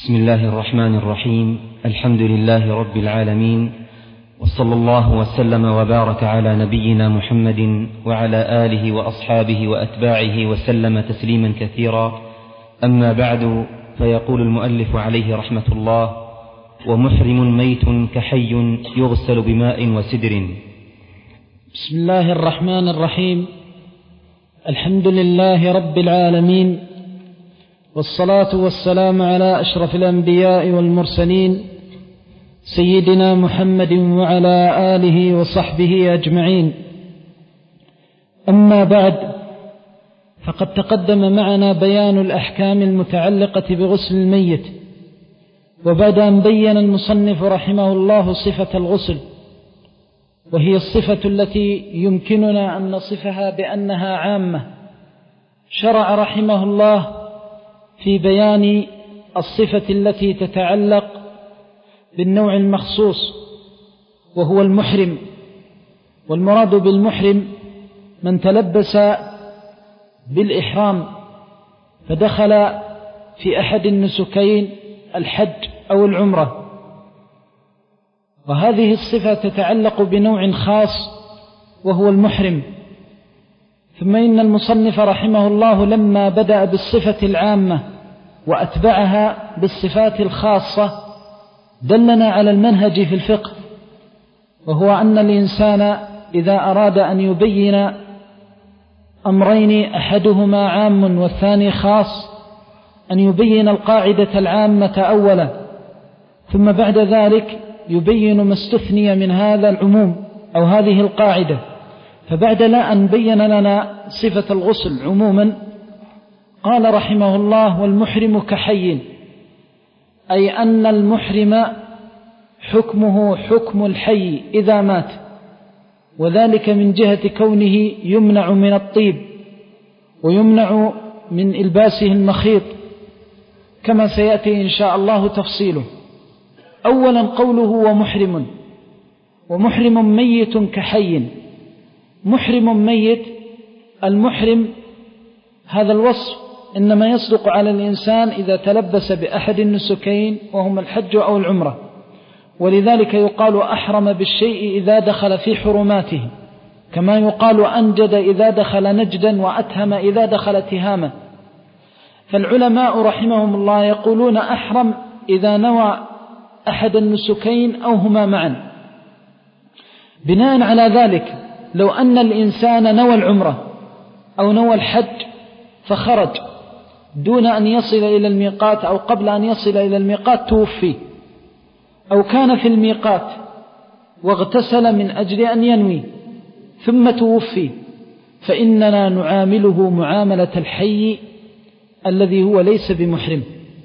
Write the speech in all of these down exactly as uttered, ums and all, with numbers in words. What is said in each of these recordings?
بسم الله الرحمن الرحيم. الحمد لله رب العالمين، وصلى الله وسلم وبارك على نبينا محمد وعلى آله وأصحابه وأتباعه وسلم تسليما كثيرا. أما بعد، فيقول المؤلف عليه رحمة الله: ومحرم ميت كحي يغسل بماء وسدر. بسم الله الرحمن الرحيم. الحمد لله رب العالمين، والصلاة والسلام على أشرف الأنبياء والمرسلين سيدنا محمد وعلى آله وصحبه أجمعين. أما بعد، فقد تقدم معنا بيان الأحكام المتعلقة بغسل الميت، وبعد أن بين المصنف رحمه الله صفة الغسل، وهي الصفة التي يمكننا أن نصفها بأنها عامة، شرع رحمه الله في بيان الصفة التي تتعلق بالنوع المخصوص، وهو المحرم. والمراد بالمحرم من تلبس بالإحرام فدخل في أحد النسكين، الحج أو العمرة، وهذه الصفة تتعلق بنوع خاص وهو المحرم. ثم إن المصنف رحمه الله لما بدأ بالصفة العامة وأتبعها بالصفات الخاصة دلنا على المنهج في الفقه، وهو أن الإنسان إذا أراد أن يبين أمرين أحدهما عام والثاني خاص أن يبين القاعدة العامة أولا، ثم بعد ذلك يبين ما استثني من هذا العموم أو هذه القاعدة. فبعد لا أن بين لنا صفة الغسل عموما قال رحمه الله: والمحرم كحي، أي أن المحرم حكمه حكم الحي إذا مات، وذلك من جهة كونه يمنع من الطيب ويمنع من إلباسه المخيط، كما سيأتي إن شاء الله تفصيله. أولا قوله ومحرم، ومحرم ميت كحي. محرم ميت، المحرم هذا الوصف إنما يصدق على الإنسان إذا تلبس بأحد النسكين وهما الحج أو العمرة، ولذلك يقال أحرم بالشيء إذا دخل في حرماته، كما يقال أنجد إذا دخل نجدا وأتهم إذا دخل تهاما. فالعلماء رحمهم الله يقولون أحرم إذا نوى أحد النسكين أو هما معا. بناء على ذلك لو أن الإنسان نوى العمرة أو نوى الحج فخرج دون أن يصل إلى الميقات أو قبل أن يصل إلى الميقات توفي، أو كان في الميقات واغتسل من أجل أن ينوي ثم توفي، فإننا نعامله معاملة الحي الذي هو ليس بمحرم،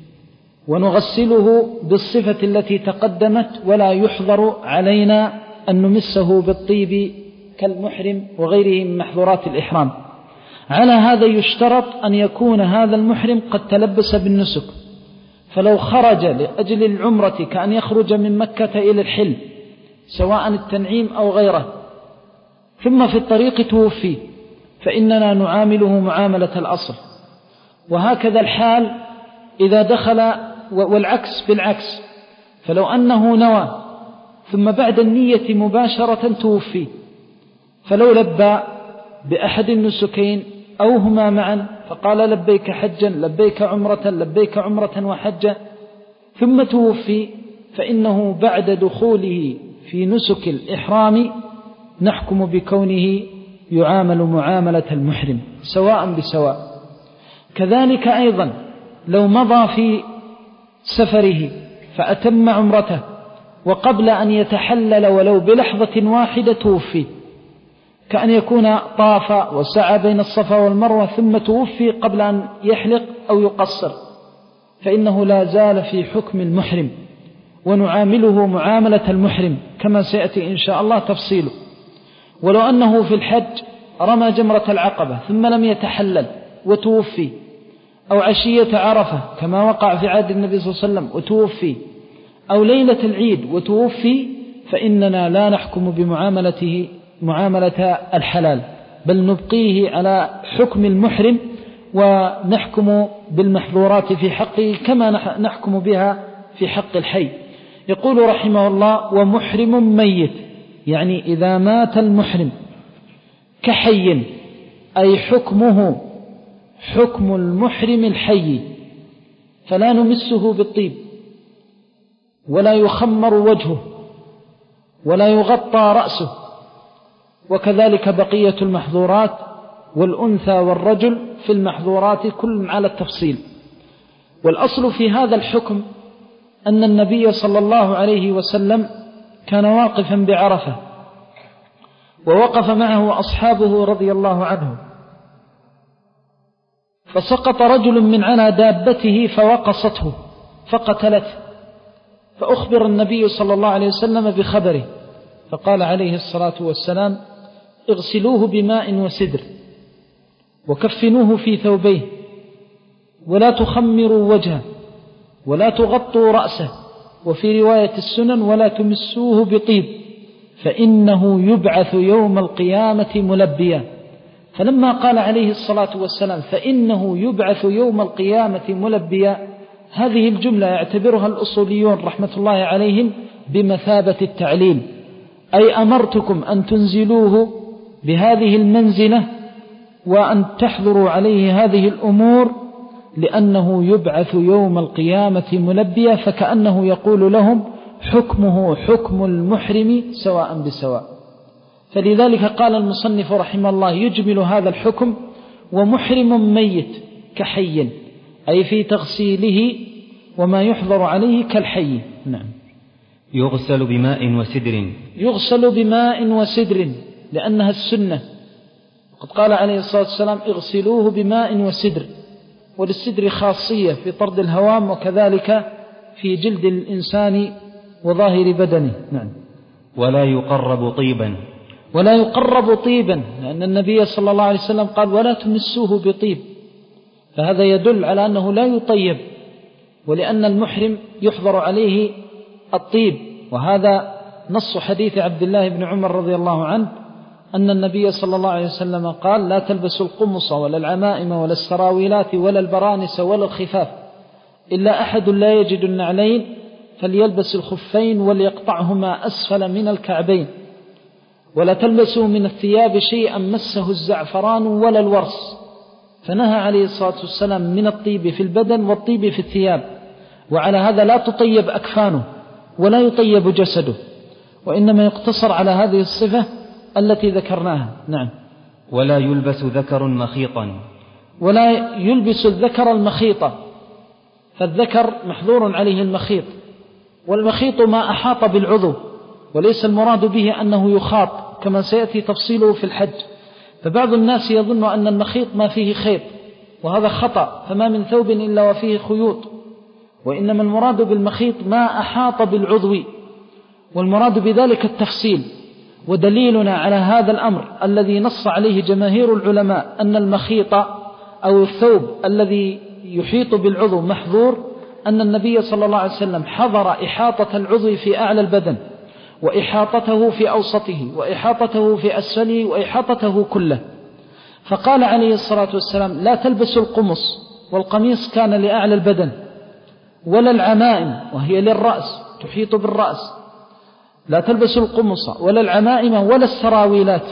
ونغسله بالصفة التي تقدمت، ولا يحظر علينا أن نمسه بالطيب كالمحرم وغيره من محظورات الإحرام. على هذا يشترط أن يكون هذا المحرم قد تلبس بالنسك، فلو خرج لأجل العمرة كأن يخرج من مكة إلى الحل سواء التنعيم أو غيره ثم في الطريق توفي، فإننا نعامله معاملة الأصل. وهكذا الحال إذا دخل، والعكس بالعكس، فلو أنه نوى ثم بعد النية مباشرة توفي، فلو لبى بأحد النسكين أو هما معا فقال لبيك حجا لبيك عمرة لبيك عمرة وحجا ثم توفي، فإنه بعد دخوله في نسك الإحرام نحكم بكونه يعامل معاملة المحرم سواء بسواء. كذلك أيضا لو مضى في سفره فأتم عمرته وقبل أن يتحلل ولو بلحظة واحدة توفي، كأن يكون طاف وسعى بين الصفا والمروة ثم توفي قبل أن يحلق أو يقصر، فإنه لا زال في حكم المحرم، ونعامله معاملة المحرم كما سيأتي إن شاء الله تفصيله. ولو أنه في الحج رمى جمرة العقبة ثم لم يتحلل وتوفي، أو عشية عرفة كما وقع في عهد النبي صلى الله عليه وسلم وتوفي، أو ليلة العيد وتوفي، فإننا لا نحكم بمعاملته معاملة الحلال، بل نبقيه على حكم المحرم ونحكم بالمحظورات في حقه كما نحكم بها في حق الحي. يقول رحمه الله: ومحرم ميت، يعني إذا مات المحرم كحي، أي حكمه حكم المحرم الحي، فلا نمسه بالطيب ولا يخمر وجهه ولا يغطى رأسه، وكذلك بقية المحظورات، والأنثى والرجل في المحظورات كل على التفصيل. والأصل في هذا الحكم أن النبي صلى الله عليه وسلم كان واقفا بعرفة، ووقف معه أصحابه رضي الله عنهم، فسقط رجل من على دابته فوقصته فقتلته، فأخبر النبي صلى الله عليه وسلم بخبره، فقال عليه الصلاة والسلام: اغسلوه بماء وسدر وكفنوه في ثوبيه، ولا تخمروا وجهه ولا تغطوا رأسه، وفي رواية السنن: ولا تمسوه بطيب فإنه يبعث يوم القيامة ملبيا. فلما قال عليه الصلاة والسلام: فإنه يبعث يوم القيامة ملبيا، هذه الجملة يعتبرها الأصوليون رحمة الله عليهم بمثابة التعليل، أي أمرتكم أن تنزلوه بهذه المنزلة وأن تحضروا عليه هذه الأمور، لأنه يبعث يوم القيامة ملبيا، فكأنه يقول لهم حكمه حكم المحرم سواء بسواء. فلذلك قال المصنف رحمه الله يجمل هذا الحكم: ومحرم ميت كحي، أي في تغسيله وما يحضر عليه كالحي. نعم. يغسل بماء وسدر، يغسل بماء وسدر لأنها السنة، وقد قال عليه الصلاة والسلام: اغسلوه بماء وسدر، وللسدر خاصية في طرد الهوام، وكذلك في جلد الإنسان وظاهر بدنه. نعم. ولا يقرب طيبا، ولا يقرب طيبا، لأن النبي صلى الله عليه وسلم قال: ولا تمسوه بطيب، فهذا يدل على أنه لا يطيب، ولأن المحرم يحضر عليه الطيب. وهذا نص حديث عبد الله بن عمر رضي الله عنه أن النبي صلى الله عليه وسلم قال: لا تلبسوا القمص ولا العمائم ولا السراويلات ولا البرانس ولا الخفاف، إلا أحد لا يجد النعلين فليلبس الخفين وليقطعهما أسفل من الكعبين، ولا تلبسوا من الثياب شيئا مسه الزعفران ولا الورس. فنهى عليه الصلاة والسلام من الطيب في البدن والطيب في الثياب، وعلى هذا لا تطيب أكفانه ولا يطيب جسده، وإنما يقتصر على هذه الصفة التي ذكرناها. نعم. ولا يلبس ذكر مخيطا، ولا يلبس الذكر المخيطة، فالذكر محظور عليه المخيط، والمخيط ما أحاط بالعضو، وليس المراد به أنه يخاط كما سيأتي تفصيله في الحج. فبعض الناس يظن أن المخيط ما فيه خيط، وهذا خطأ، فما من ثوب إلا وفيه خيوط، وإنما المراد بالمخيط ما أحاط بالعضو، والمراد بذلك التفصيل. ودليلنا على هذا الأمر الذي نص عليه جماهير العلماء أن المخيط أو الثوب الذي يحيط بالعضو محظور، أن النبي صلى الله عليه وسلم حضر إحاطة العضو في أعلى البدن، وإحاطته في أوسطه، وإحاطته في أسفله، وإحاطته كله. فقال عليه الصلاة والسلام: لا تلبسوا القمص، والقميص كان لأعلى البدن، ولا العمائم وهي للرأس تحيط بالرأس، لا تلبسوا القمص ولا العمائم ولا السراويلات،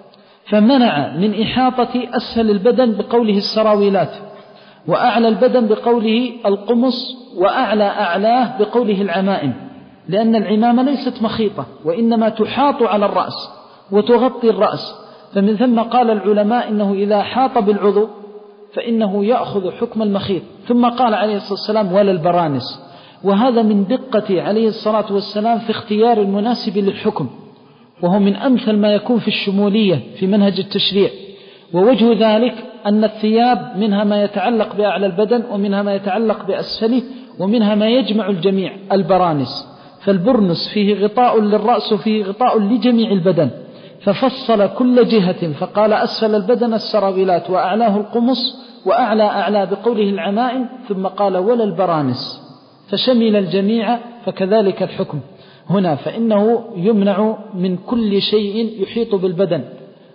فمنع من إحاطة أسفل البدن بقوله السراويلات، وأعلى البدن بقوله القمص، وأعلى أعلاه بقوله العمائم، لأن العمامة ليست مخيطة، وإنما تحاط على الرأس وتغطي الرأس. فمن ثم قال العلماء إنه إذا حاط بالعضو فإنه يأخذ حكم المخيط. ثم قال عليه الصلاة والسلام: ولا البرانس. وهذا من دقة عليه الصلاة والسلام في اختيار المناسب للحكم، وهو من أمثل ما يكون في الشمولية في منهج التشريع. ووجه ذلك أن الثياب منها ما يتعلق بأعلى البدن، ومنها ما يتعلق بأسفله، ومنها ما يجمع الجميع، البرانس. فالبرنس فيه غطاء للرأس وفيه غطاء لجميع البدن، ففصل كل جهة فقال: أسفل البدن السراويلات، وأعلاه القمص، وأعلى أعلى بقوله العمائم، ثم قال: ولا البرانس، فشمل الجميع. فكذلك الحكم هنا، فإنه يمنع من كل شيء يحيط بالبدن،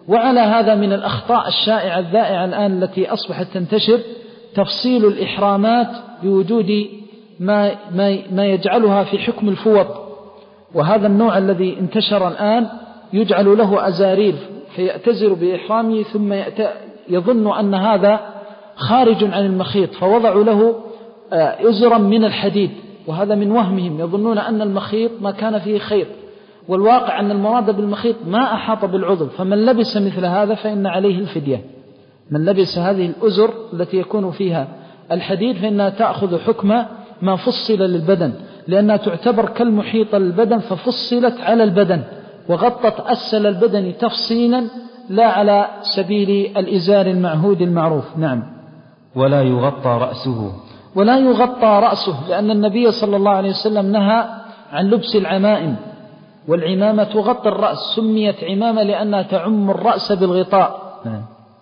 وعلى هذا من الأخطاء الشائعة الذائعة الآن التي أصبحت تنتشر تفصيل الإحرامات بوجود ما, ما, ما يجعلها في حكم الفوط، وهذا النوع الذي انتشر الآن يجعل له أزارير فيأتزر بإحرامه ثم يظن أن هذا خارج عن المخيط فوضعوا له أزرا من الحديد، وهذا من وهمهم، يظنون أن المخيط ما كان فيه خيط، والواقع أن المراد بالمخيط ما أحاط بالعضو. فمن لبس مثل هذا فإن عليه الفدية، من لبس هذه الأزر التي يكون فيها الحديد فإنها تأخذ حكم ما فصل للبدن، لأنها تعتبر كالمحيط للبدن ففصلت على البدن وغطت أسفل البدن تفصيلا لا على سبيل الإزار المعهود المعروف. نعم. ولا يغطى رأسه ولا يغطى رأسه، لأن النبي صلى الله عليه وسلم نهى عن لبس العمائم، والعمامة تغطي الرأس، سميت عمامة لأنها تعم الرأس بالغطاء. نعم.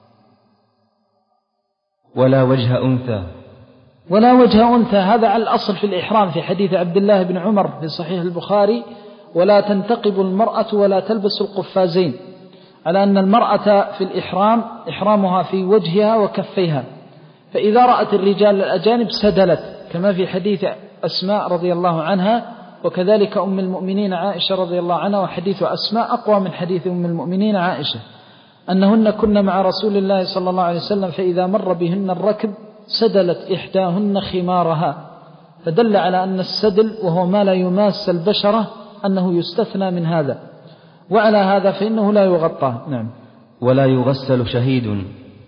ولا وجه أنثى ولا وجه أنثى، هذا على الأصل في الإحرام في حديث عبد الله بن عمر في صحيح البخاري: ولا تنتقب المرأة ولا تلبس القفازين، على أن المرأة في الإحرام إحرامها في وجهها وكفيها، فإذا رأت الرجال الأجانب سدلت، كما في حديث أسماء رضي الله عنها، وكذلك أم المؤمنين عائشة رضي الله عنها، وحديث أسماء أقوى من حديث أم المؤمنين عائشة، أنهن كن مع رسول الله صلى الله عليه وسلم فإذا مر بهن الركب سدلت إحداهن خمارها، فدل على أن السدل وهو ما لا يماس البشرة أنه يستثنى من هذا، وعلى هذا فإنه لا يغطى. نعم. ولا يغسل شهيد.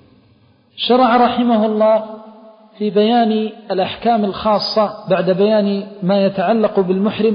شرع رحمه الله في بيان الأحكام الخاصة بعد بيان ما يتعلق بالمحرم،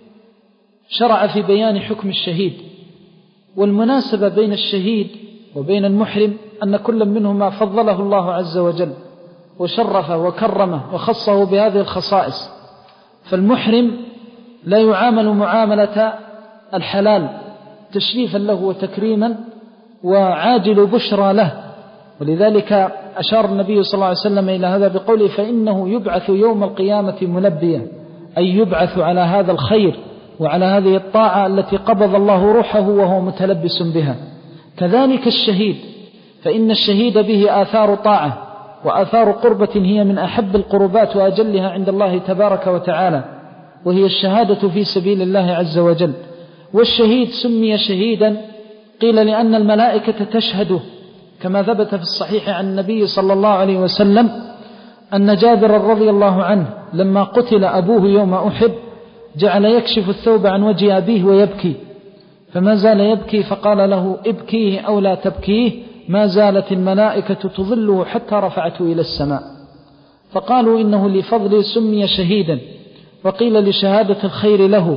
شرع في بيان حكم الشهيد. والمناسبة بين الشهيد وبين المحرم أن كل منهما فضله الله عز وجل وشرفه وكرمه وخصه بهذه الخصائص، فالمحرم لا يعامل معاملة الحلال تشريفا له وتكريما وعاجل بشرى له، ولذلك أشار النبي صلى الله عليه وسلم إلى هذا بقوله: فإنه يبعث يوم القيامة ملبيا، أي يبعث على هذا الخير وعلى هذه الطاعة التي قبض الله روحه وهو متلبس بها. كذلك الشهيد، فإن الشهيد به آثار طاعة وآثار قربة هي من أحب القربات وأجلها عند الله تبارك وتعالى، وهي الشهادة في سبيل الله عز وجل. والشهيد سمي شهيدا قيل لأن الملائكة تشهده، كما ثبت في الصحيح عن النبي صلى الله عليه وسلم أن جابر رضي الله عنه لما قتل أبوه يوم أحد جعل يكشف الثوب عن وجه أبيه ويبكي، فما زال يبكي فقال له: ابكيه أو لا تبكيه، ما زالت الملائكة تظله حتى رفعته إلى السماء. فقالوا إنه لفضل سمي شهيدا، وقيل لشهادة الخير له.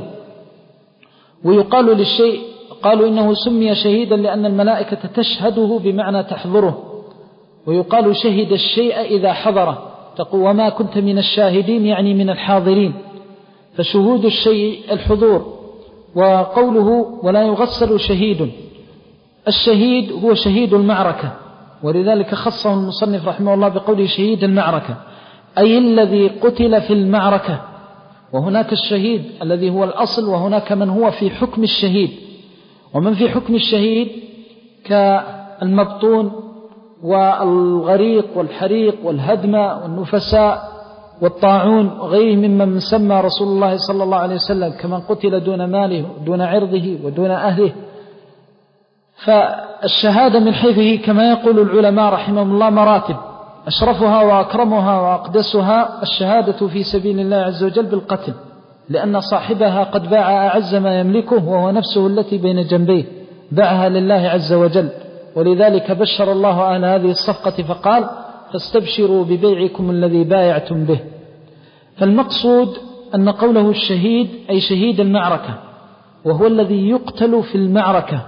ويقال للشيء، قالوا إنه سمي شهيدا لأن الملائكة تشهده بمعنى تحضره، ويقال شهد الشيء إذا حضره، تقول وما كنت من الشاهدين يعني من الحاضرين، فشهود الشيء الحضور. وقوله ولا يغسل شهيد، الشهيد هو شهيد المعركة، ولذلك خصه المصنف رحمه الله بقوله شهيد المعركة، أي الذي قتل في المعركة. وهناك الشهيد الذي هو الأصل، وهناك من هو في حكم الشهيد. ومن في حكم الشهيد كالمبطون والغريق والحريق والهدم والنفساء والطاعون وغيره ممن سمى رسول الله صلى الله عليه وسلم كمن قتل دون ماله ودون عرضه ودون أهله. فالشهادة من حيثه كما يقول العلماء رحمهم الله مراتب، أشرفها وأكرمها وأقدسها الشهادة في سبيل الله عز وجل بالقتل، لأن صاحبها قد باع أعز ما يملكه وهو نفسه التي بين جنبيه، باعها لله عز وجل. ولذلك بشر الله أهل هذه الصفقة فقال: فاستبشروا ببيعكم الذي بايعتم به. فالمقصود أن قوله الشهيد أي شهيد المعركة، وهو الذي يقتل في المعركة،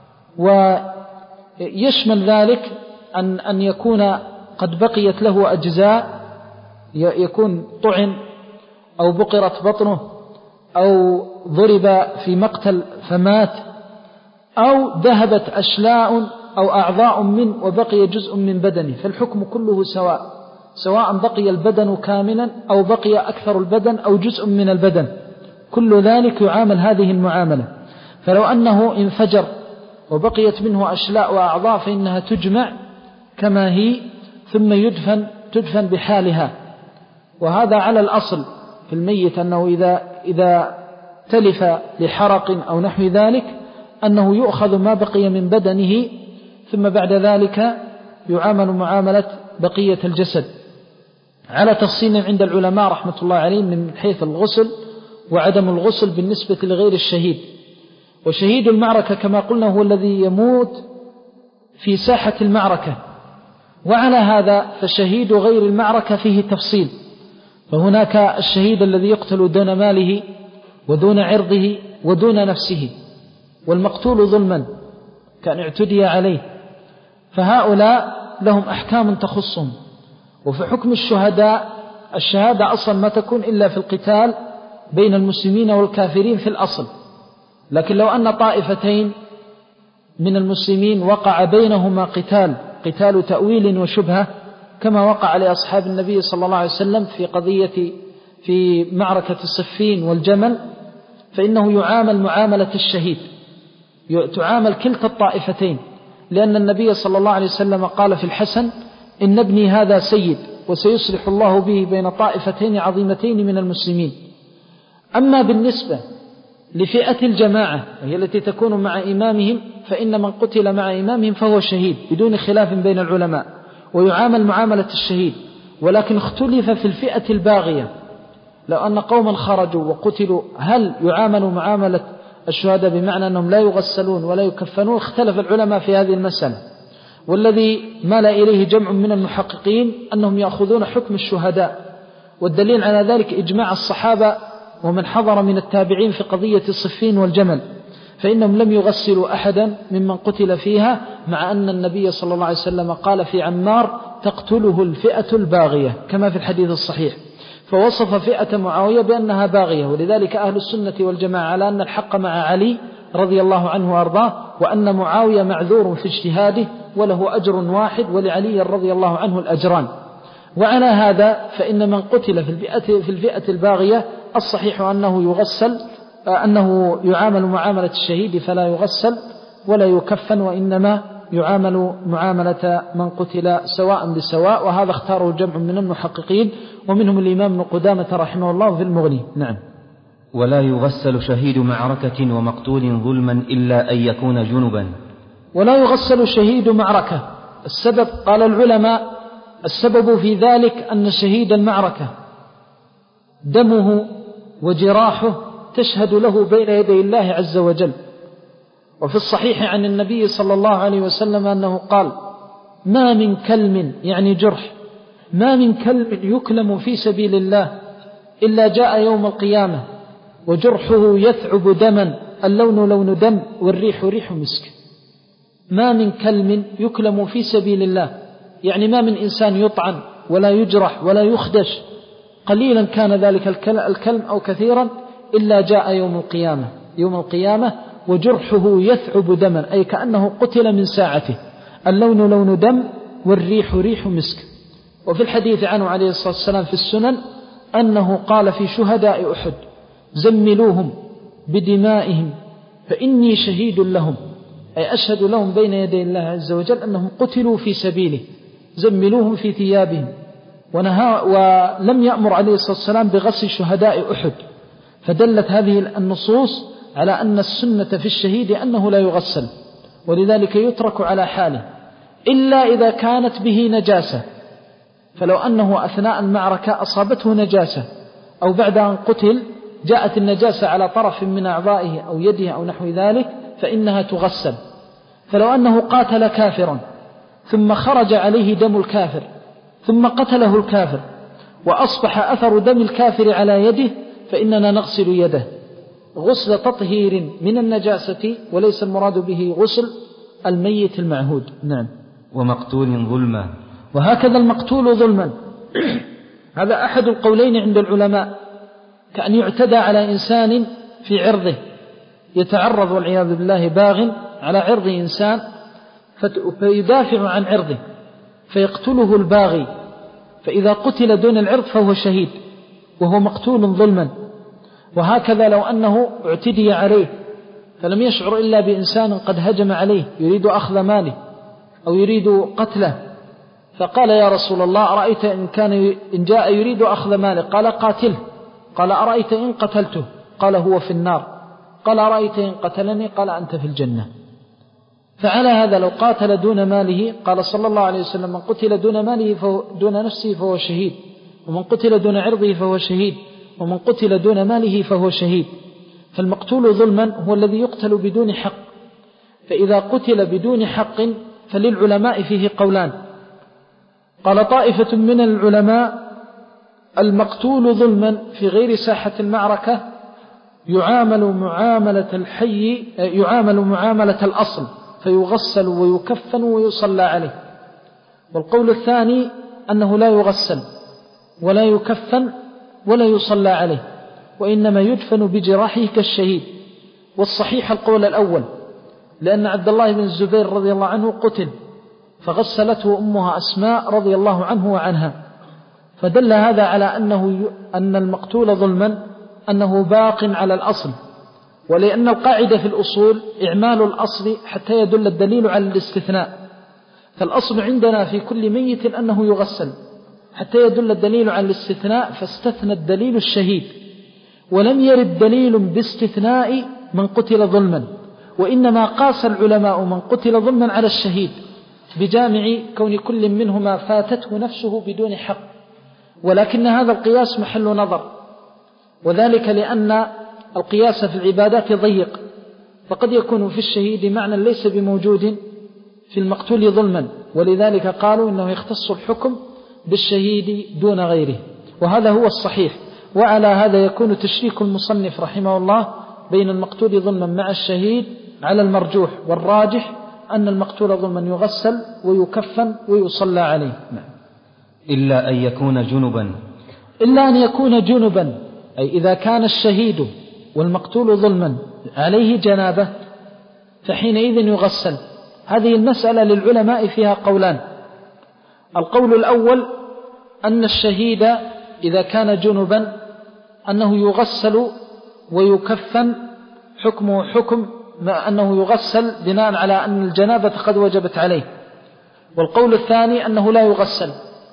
ويشمل ذلك أن, أن يكون قد بقيت له أجزاء، يكون طعن أو بقرت بطنه أو ضرب في مقتل فمات، أو ذهبت أشلاء أو أعضاء من وبقي جزء من بدنه، فالحكم كله سواء، سواء بقي البدن كاملا أو بقي أكثر البدن أو جزء من البدن، كل ذلك يعامل هذه المعاملة. فلو أنه انفجر وبقيت منه أشلاء وأعضاء فإنها تجمع كما هي ثم يدفن تدفن بحالها. وهذا على الأصل في الميت أنه إذا, إذا تلف لحرق أو نحو ذلك أنه يؤخذ ما بقي من بدنه ثم بعد ذلك يعامل معاملة بقية الجسد، على تفصيل عند العلماء رحمة الله عليهم من حيث الغسل وعدم الغسل بالنسبة لغير الشهيد. وشهيد المعركة كما قلنا هو الذي يموت في ساحة المعركة، وعلى هذا فشهيد غير المعركة فيه تفصيل. فهناك الشهيد الذي يقتل دون ماله ودون عرضه ودون نفسه، والمقتول ظلما كان اعتدي عليه، فهؤلاء لهم أحكام تخصهم. وفي حكم الشهداء الشهادة أصلا ما تكون إلا في القتال بين المسلمين والكافرين في الأصل، لكن لو أن طائفتين من المسلمين وقع بينهما قتال قتال تأويل وشبهة كما وقع لأصحاب النبي صلى الله عليه وسلم في قضية في معركة الصفين والجمل، فإنه يعامل معاملة الشهيد، تعامل كلتا الطائفتين، لأن النبي صلى الله عليه وسلم قال في الحسن: إن ابني هذا سيد وسيصلح الله به بين طائفتين عظيمتين من المسلمين. أما بالنسبة لفئة الجماعة وهي التي تكون مع إمامهم فإن من قتل مع إمامهم فهو شهيد بدون خلاف بين العلماء ويعامل معاملة الشهيد. ولكن اختلف في الفئة الباغية، لو أن قوما خرجوا وقتلوا هل يعاملوا معاملة الشهداء بمعنى أنهم لا يغسلون ولا يكفنون؟ اختلف العلماء في هذه المسألة، والذي مال إليه جمع من المحققين أنهم يأخذون حكم الشهداء، والدليل على ذلك إجماع الصحابة ومن حضر من التابعين في قضية الصفين والجمل، فإنهم لم يغسلوا أحدا ممن قتل فيها، مع أن النبي صلى الله عليه وسلم قال في عمار: تقتله الفئة الباغية كما في الحديث الصحيح، فوصف فئة معاوية بأنها باغية. ولذلك أهل السنة والجماعة على أن الحق مع علي رضي الله عنه وأرضاه، وأن معاوية معذور في اجتهاده وله أجر واحد ولعلي رضي الله عنه الأجران. وعلى هذا فإن من قتل في الفئة, في الفئة الباغية الصحيح أنه يغسل، أنه يعامل معاملة الشهيد فلا يغسل ولا يكفن، وإنما يعامل معاملة من قتل سواء بسواء. وهذا اختاره جمع من المحققين ومنهم الإمام ابن قدامة رحمه الله في المغني. نعم. ولا يغسل شهيد معركة ومقتول ظلما إلا أن يكون جنبا. ولا يغسل شهيد معركة. السبب قال العلماء السبب في ذلك أن شهيد المعركة دمه وجراحه تشهد له بين يدي الله عز وجل. وفي الصحيح عن النبي صلى الله عليه وسلم أنه قال: ما من كلم يعني جرح ما من كلم يكلم في سبيل الله إلا جاء يوم القيامة وجرحه يثعب دما، اللون لون دم والريح ريح مسك. ما من كلم يكلم في سبيل الله، يعني ما من إنسان يطعن ولا يجرح ولا يخدش، قليلا كان ذلك الكلم أو كثيرا، إلا جاء يوم القيامة يوم القيامة وجرحه يثعب دما، أي كأنه قتل من ساعته، اللون لون دم والريح ريح مسك. وفي الحديث عنه عليه الصلاة والسلام في السنن أنه قال في شهداء أحد: زملوهم بدمائهم فإني شهيد لهم، أي أشهد لهم بين يدي الله عز وجل أنهم قتلوا في سبيله، زملوهم في ثيابهم. ونهى ولم يأمر عليه الصلاة والسلام بغسل شهداء أحد، فدلت هذه النصوص على أن السنة في الشهيد أنه لا يغسل، ولذلك يترك على حاله إلا إذا كانت به نجاسة. فلو أنه أثناء المعركة أصابته نجاسة أو بعد أن قتل جاءت النجاسة على طرف من أعضائه أو يده أو نحو ذلك فإنها تغسل. فلو أنه قاتل كافرا ثم خرج عليه دم الكافر ثم قتله الكافر وأصبح أثر دم الكافر على يده فإننا نغسل يده غسل تطهير من النجاسة، وليس المراد به غسل الميت المعهود. نعم. ومقتول ظلما. وهكذا المقتول ظلما هذا أحد القولين عند العلماء، كأن يعتدى على إنسان في عرضه، يتعرض والعياذ بالله باغ على عرض إنسان فيدافع عن عرضه فيقتله الباغي، فإذا قتل دون العرض فهو شهيد وهو مقتول ظلما. وهكذا لو أنه اعتدي عليه فلم يشعر إلا بإنسان قد هجم عليه يريد أخذ ماله أو يريد قتله، فقال يا رسول الله أرأيت إن كان إن جاء يريد أخذ ماله؟ قال قاتله. قال أرأيت إن قتلته؟ قال هو في النار. قال أرأيت إن قتلني؟ قال أنت في الجنة. فعلى هذا لو قاتل دون ماله، قال صلى الله عليه وسلم من قتل دون ماله فهو دون نفسه فهو شهيد، ومن قتل دون عرضه فهو شهيد، ومن قتل دون ماله فهو شهيد. فالمقتول ظلما هو الذي يقتل بدون حق، فإذا قتل بدون حق فللعلماء فيه قولان. قال طائفة من العلماء المقتول ظلما في غير ساحة المعركة يعامل معاملة الحي يعامل معاملة الأصل فيغسل ويكفن ويصلى عليه. والقول الثاني أنه لا يغسل ولا يكفن ولا يصلى عليه، وإنما يدفن بجراحه كالشهيد. والصحيح القول الأول، لأن عبد الله بن الزبير رضي الله عنه قتل فغسلته أمها أسماء رضي الله عنه وعنها، فدل هذا على أنه أن المقتول ظلما أنه باق على الأصل، ولأن القاعدة في الأصول إعمال الأصل حتى يدل الدليل على الاستثناء. فالأصل عندنا في كل ميت أنه يغسل حتى يدل الدليل على الاستثناء، فاستثنى الدليل الشهيد، ولم يرد دليل باستثناء من قتل ظلما، وإنما قاس العلماء من قتل ظلما على الشهيد بجامع كون كل منهما فاتته نفسه بدون حق. ولكن هذا القياس محل نظر، وذلك لأن القياس في العبادات ضيق، فقد يكون في الشهيد معنى ليس بموجود في المقتول ظلما، ولذلك قالوا إنه يختص الحكم بالشهيد دون غيره، وهذا هو الصحيح. وعلى هذا يكون تشريك المصنف رحمه الله بين المقتول ظلما مع الشهيد على المرجوح، والراجح أن المقتول ظلما يغسل ويكفن ويصلى عليه. إلا أن يكون جنبا إلا أن يكون جنبا، أي إذا كان الشهيد والمقتول ظلما عليه جنابة فحينئذ يغسل. هذه المسألة للعلماء فيها قولان. القول الأول أن الشهيد إذا كان جنبا أنه يغسل ويكفن، حكمه حكم ما أنه يغسل بناء على أن الجنابة قد وجبت عليه. والقول الثاني أنه لا يغسل،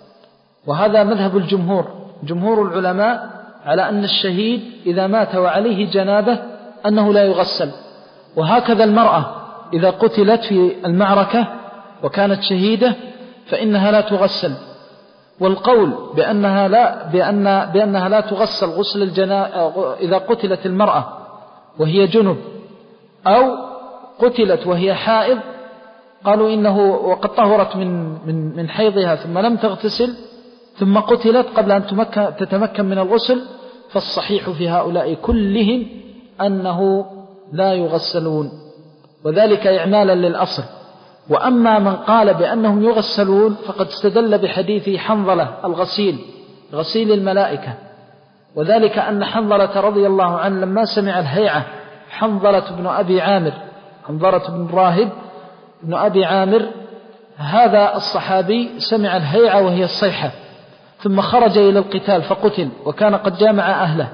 وهذا مذهب الجمهور، جمهور العلماء على أن الشهيد إذا مات وعليه جنابة أنه لا يغسل. وهكذا المرأة إذا قتلت في المعركة وكانت شهيدة فإنها لا تغسل. والقول بأنها لا, بأن بأنها لا تغسل غسل الجنابة إذا قتلت المرأة وهي جنب أو قتلت وهي حائض، قالوا إنه وقد طهرت من, من, من حيضها ثم لم تغتسل ثم قتلت قبل أن تتمكن من الغسل، فالصحيح في هؤلاء كلهم أنه لا يغسلون، وذلك إعمالا للأصل. وأما من قال بأنهم يغسلون فقد استدل بحديث حنظلة الغسيل غسيل الملائكة، وذلك أن حنظلة رضي الله عنه لما سمع الهيعة، حنظلة بن أبي عامر حنظلة بن راهب بن أبي عامر هذا الصحابي سمع الهيعة وهي الصيحة، ثم خرج إلى القتال فقتل، وكان قد جامع أهله،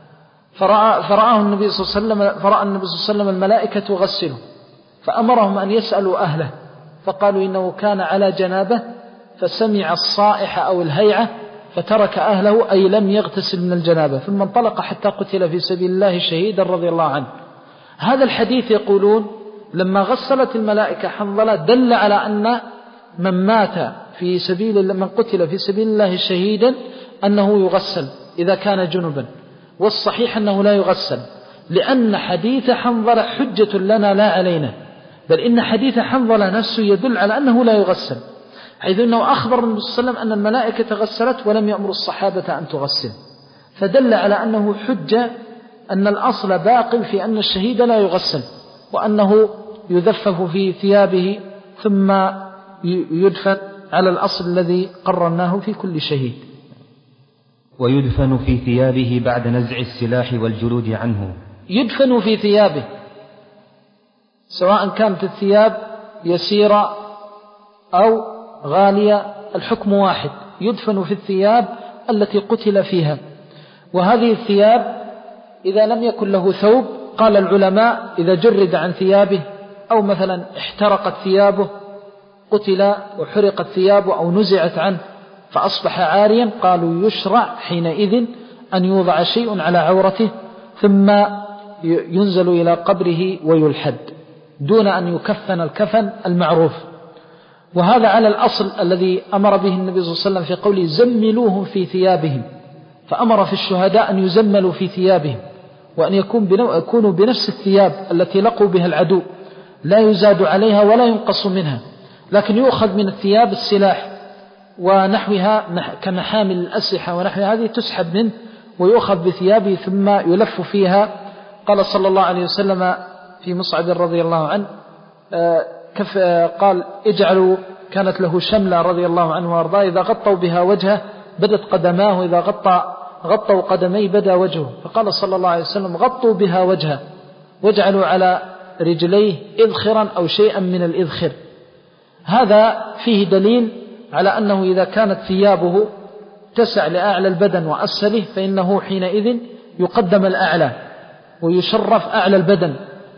فرأى فرآه النبي صلى الله عليه وسلم فرأى النبي صلى الله عليه وسلم الملائكة تغسله، فأمرهم أن يسألوا أهله، فقالوا إنه كان على جنابه، فسمع الصائحة أو الهيعة فترك أهله، أي لم يغتسل من الجنابة، ثم انطلق حتى قتل في سبيل الله شهيدا رضي الله عنه. هذا الحديث يقولون لما غسلت الملائكة حنظلة دل على أن من مات في سبيل من قتل في سبيل الله شهيدا أنه يغسل إذا كان جنبا، والصحيح أنه لا يغسل، لأن حديث حنظلة حجة لنا لا علينا، بل إن حديث حنظلة نفسه يدل على أنه لا يغسل، حيث أنه أخبر النبي صلى الله عليه وسلم أن الملائكة غسلت ولم يأمر الصحابة أن تغسل، فدل على أنه حجة أن الأصل باق في أن الشهيد لا يغسل، وأنه يذفف في ثيابه ثم يدفن على الأصل الذي قررناه في كل شهيد. ويدفن في ثيابه بعد نزع السلاح والجلود عنه. يدفن في ثيابه سواء كانت الثياب يسيرة أو غالية، الحكم واحد، يدفن في الثياب التي قتل فيها. وهذه الثياب إذا لم يكن له ثوب قال العلماء إذا جرد عن ثيابه أو مثلا احترقت ثيابه، قتل وحرقت ثيابه أو نزعت عنه فأصبح عاريا، قالوا يشرع حينئذ أن يوضع شيء على عورته ثم ينزل إلى قبره ويلحد دون أن يكفن الكفن المعروف. وهذا على الأصل الذي أمر به النبي صلى الله عليه وسلم في قوله زملوهم في ثيابهم، فأمر في الشهداء أن يزملوا في ثيابهم وأن يكونوا بنفس الثياب التي لقوا بها العدو، لا يزاد عليها ولا ينقص منها، لكن يؤخذ من الثياب السلاح ونحوها كمحامل الأسلحة ونحوها، هذه تسحب منه ويؤخذ بثيابه ثم يلف فيها. قال صلى الله عليه وسلم في مصعب رضي الله عنه كف قال اجعلوا، كانت له شملة رضي الله عنه وارضاه إذا غطوا بها وجهه بدت قدماه، إذا غطى غطوا قدمي بدا وجهه، فقال صلى الله عليه وسلم غطوا بها وجهه واجعلوا على رجليه إذخرا أو شيئا من الإذخر. هذا فيه دليل على أنه إذا كانت ثيابه تسع لأعلى البدن وأسفله فإنه حينئذ يقدم الأعلى ويشرف أعلى البدن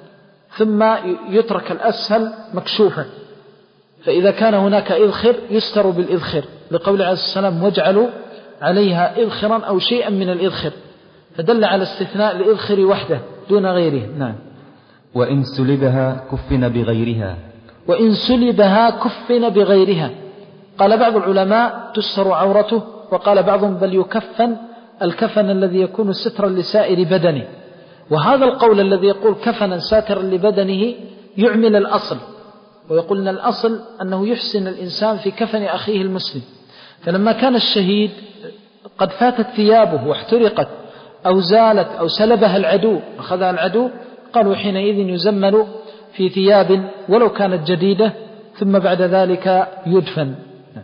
ثم يترك الأسفل مكشوفا، فإذا كان هناك إذخر يستر بالإذخر، لقول عليه السلام واجعلوا عليها إذخرا أو شيئا من الإذخر، فدل على استثناء الإذخر وحده دون غيره. نعم. وإن سلبها كفن بغيرها وإن سلبها كفن بغيرها. قال بعض العلماء تستر عورته، وقال بعضهم بل يكفن الكفن الذي يكون سترا لسائر بدنه. وهذا القول الذي يقول كفنا ساترا لبدنه يعمل الأصل، ويقول أن الأصل أنه يحسن الإنسان في كفن أخيه المسلم، فلما كان الشهيد قد فاتت ثيابه واحترقت أو زالت أو سلبها العدو أخذها العدو، قالوا حينئذ يزمل في ثياب ولو كانت جديدة ثم بعد ذلك يدفن.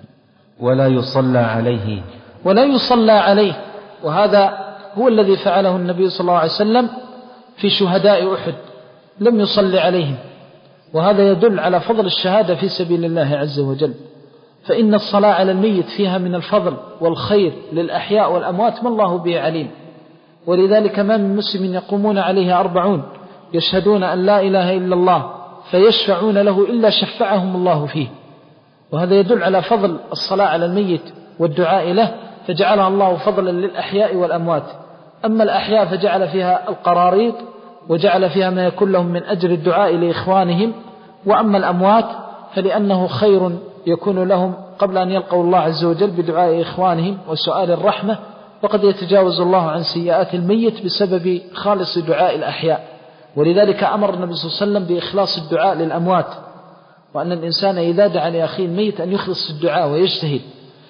ولا يصلى عليه ولا يصلى عليه وهذا هو الذي فعله النبي صلى الله عليه وسلم في شهداء أحد، لم يصلي عليهم، وهذا يدل على فضل الشهادة في سبيل الله عز وجل، فإن الصلاة على الميت فيها من الفضل والخير للأحياء والأموات ما الله به عليم. ولذلك ما من مسلم يقومون عليه أربعون يشهدون أن لا إله إلا الله فيشفعون له إلا شفعهم الله فيه، وهذا يدل على فضل الصلاة على الميت والدعاء له، فجعلها الله فضلا للأحياء والأموات. أما الأحياء فجعل فيها القراريط وجعل فيها ما يكون لهم من أجر الدعاء لإخوانهم، وأما الأموات فلأنه خير يكون لهم قبل أن يلقوا الله عز وجل بدعاء إخوانهم وسؤال الرحمة، وقد يتجاوز الله عن سيئات الميت بسبب خالص دعاء الأحياء. ولذلك أمر النبي صلى الله عليه وسلم بإخلاص الدعاء للأموات، وأن الإنسان إذا دعا لأخيه الميت أن يخلص الدعاء ويجتهد.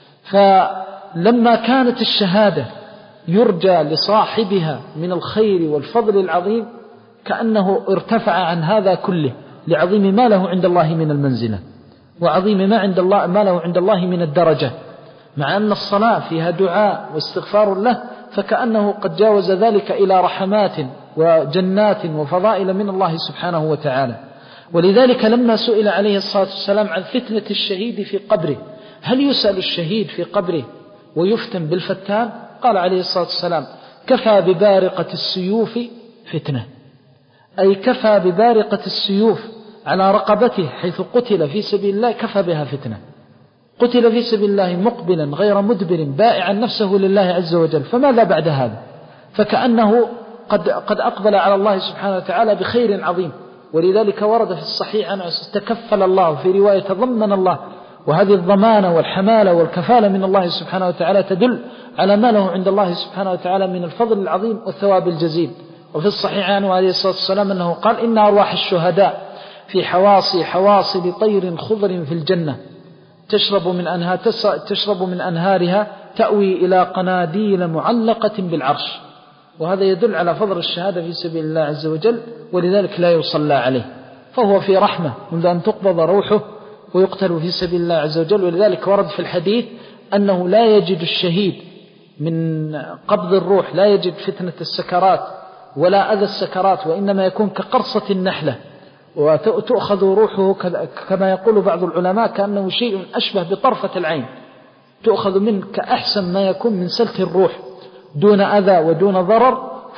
فلما كانت الشهادة يرجى لصاحبها من الخير والفضل العظيم كأنه ارتفع عن هذا كله لعظيم ما له عند الله من المنزلة وعظيم ما عند الله ما له عند الله من الدرجة، مع أن الصلاة فيها دعاء واستغفار له، فكأنه قد جاوز ذلك إلى رحمات وجنات وفضائل من الله سبحانه وتعالى. ولذلك لما سئل عليه الصلاة والسلام عن فتنة الشهيد في قبره، هل يسأل الشهيد في قبره ويفتن بالفتان؟ قال عليه الصلاة والسلام كفى ببارقة السيوف فتنة، أي كفى ببارقة السيوف على رقبته حيث قتل في سبيل الله كفى بها فتنة. قتل في سبيل الله مقبلا غير مدبر بائعا نفسه لله عز وجل، فماذا بعد هذا؟ فكأنه قد, قد أقبل على الله سبحانه وتعالى بخير عظيم. ولذلك ورد في الصحيح أنه تكفل الله، في رواية تضمن الله، وهذه الضمانة والحمالة والكفالة من الله سبحانه وتعالى تدل على ما له عند الله سبحانه وتعالى من الفضل العظيم والثواب الجزيل. وفي الصحيح عنه عليه الصلاة والسلام أنه قال إن أرواح الشهداء في حواصي حواصل طير خضر في الجنة تشرب من أنهار تشرب من أنهارها تأوي إلى قناديل معلقة بالعرش. وهذا يدل على فضل الشهادة في سبيل الله عز وجل، ولذلك لا يصلى عليه، فهو في رحمة منذ أن تقبض روحه ويقتل في سبيل الله عز وجل. ولذلك ورد في الحديث أنه لا يجد الشهيد من قبض الروح، لا يجد فتنة السكرات ولا أذى السكرات، وإنما يكون كقرصة النحلة، وتأخذ روحه كما يقول بعض العلماء كأنه شيء أشبه بطرفة العين، تأخذ منه كأحسن ما يكون من سلك الروح دون أذى ودون ضرر،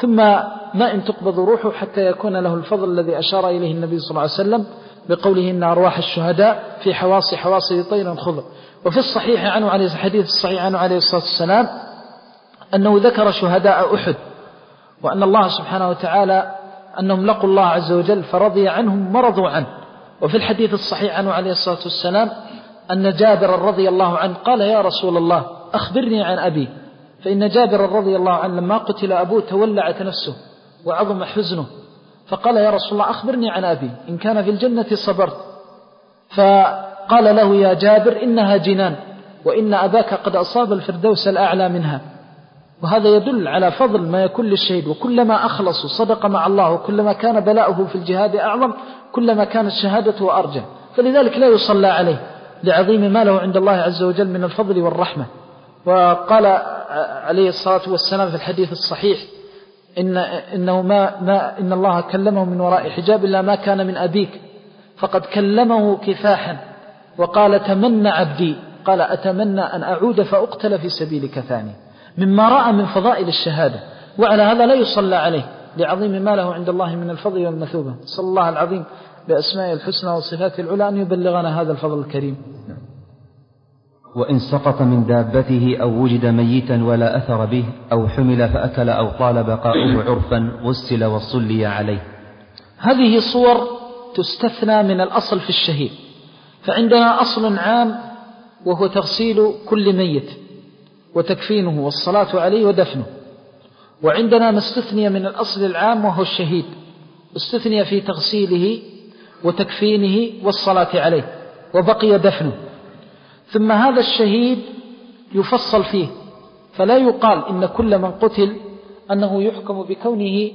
ثم ما إن تقبض روحه حتى يكون له الفضل الذي أشار إليه النبي صلى الله عليه وسلم بقوله إن أرواح الشهداء في حواصي حواصي طير خضر. وفي الصحيح عنه عليه الحديث الصحيح عنه عليه الصلاة والسلام أنه ذكر شهداء أحد، وأن الله سبحانه وتعالى أنهم لقوا الله عز وجل فرضي عنهم ورضوا عنه. وفي الحديث الصحيح عنه عليه الصلاة والسلام أن جابر رضي الله عنه قال يا رسول الله أخبرني عن أبي، فإن جابر رضي الله عنه لما قتل أبوه تولعت نفسه وعظم حزنه، فقال يا رسول الله أخبرني عن أبي إن كان في الجنة صبرت. فقال له يا جابر إنها جنان، وإن أباك قد أصاب الفردوس الأعلى منها. وهذا يدل على فضل ما يكون للشهيد، وكلما أخلص صدق مع الله وكلما كان بلاؤه في الجهاد أعظم كلما كانت شهادته أرجى. فلذلك لا يصلى عليه لعظيم ما له عند الله عز وجل من الفضل والرحمة. وقال عليه الصلاة والسلام في الحديث الصحيح إن, إنه ما, ما إن الله كلمه من وراء حجاب إلا ما كان من أبيك فقد كلمه كفاحا وقال تمنى عبدي، قال أتمنى أن أعود فأقتل في سبيلك ثاني، مما رأى من فضائل الشهادة. وعلى هذا لا يصلى عليه لعظيم ما له عند الله من الفضل والمثوبة. صلى الله العظيم بأسماء الحسنى وصفاته العلى أن يبلغنا هذا الفضل الكريم. وإن سقط من دابته أو وجد ميتا ولا أثر به أو حمل فأكل أو طال بقاؤه عرفا غسل وصلي عليه. هذه صور تستثنى من الأصل في الشهيد. فعندنا أصل عام وهو تغسيل كل ميت وتكفينه والصلاة عليه ودفنه. وعندنا ما استثني من الأصل العام وهو الشهيد، استثني في تغسيله وتكفينه والصلاة عليه وبقي دفنه. ثم هذا الشهيد يفصل فيه، فلا يقال إن كل من قتل أنه يحكم بكونه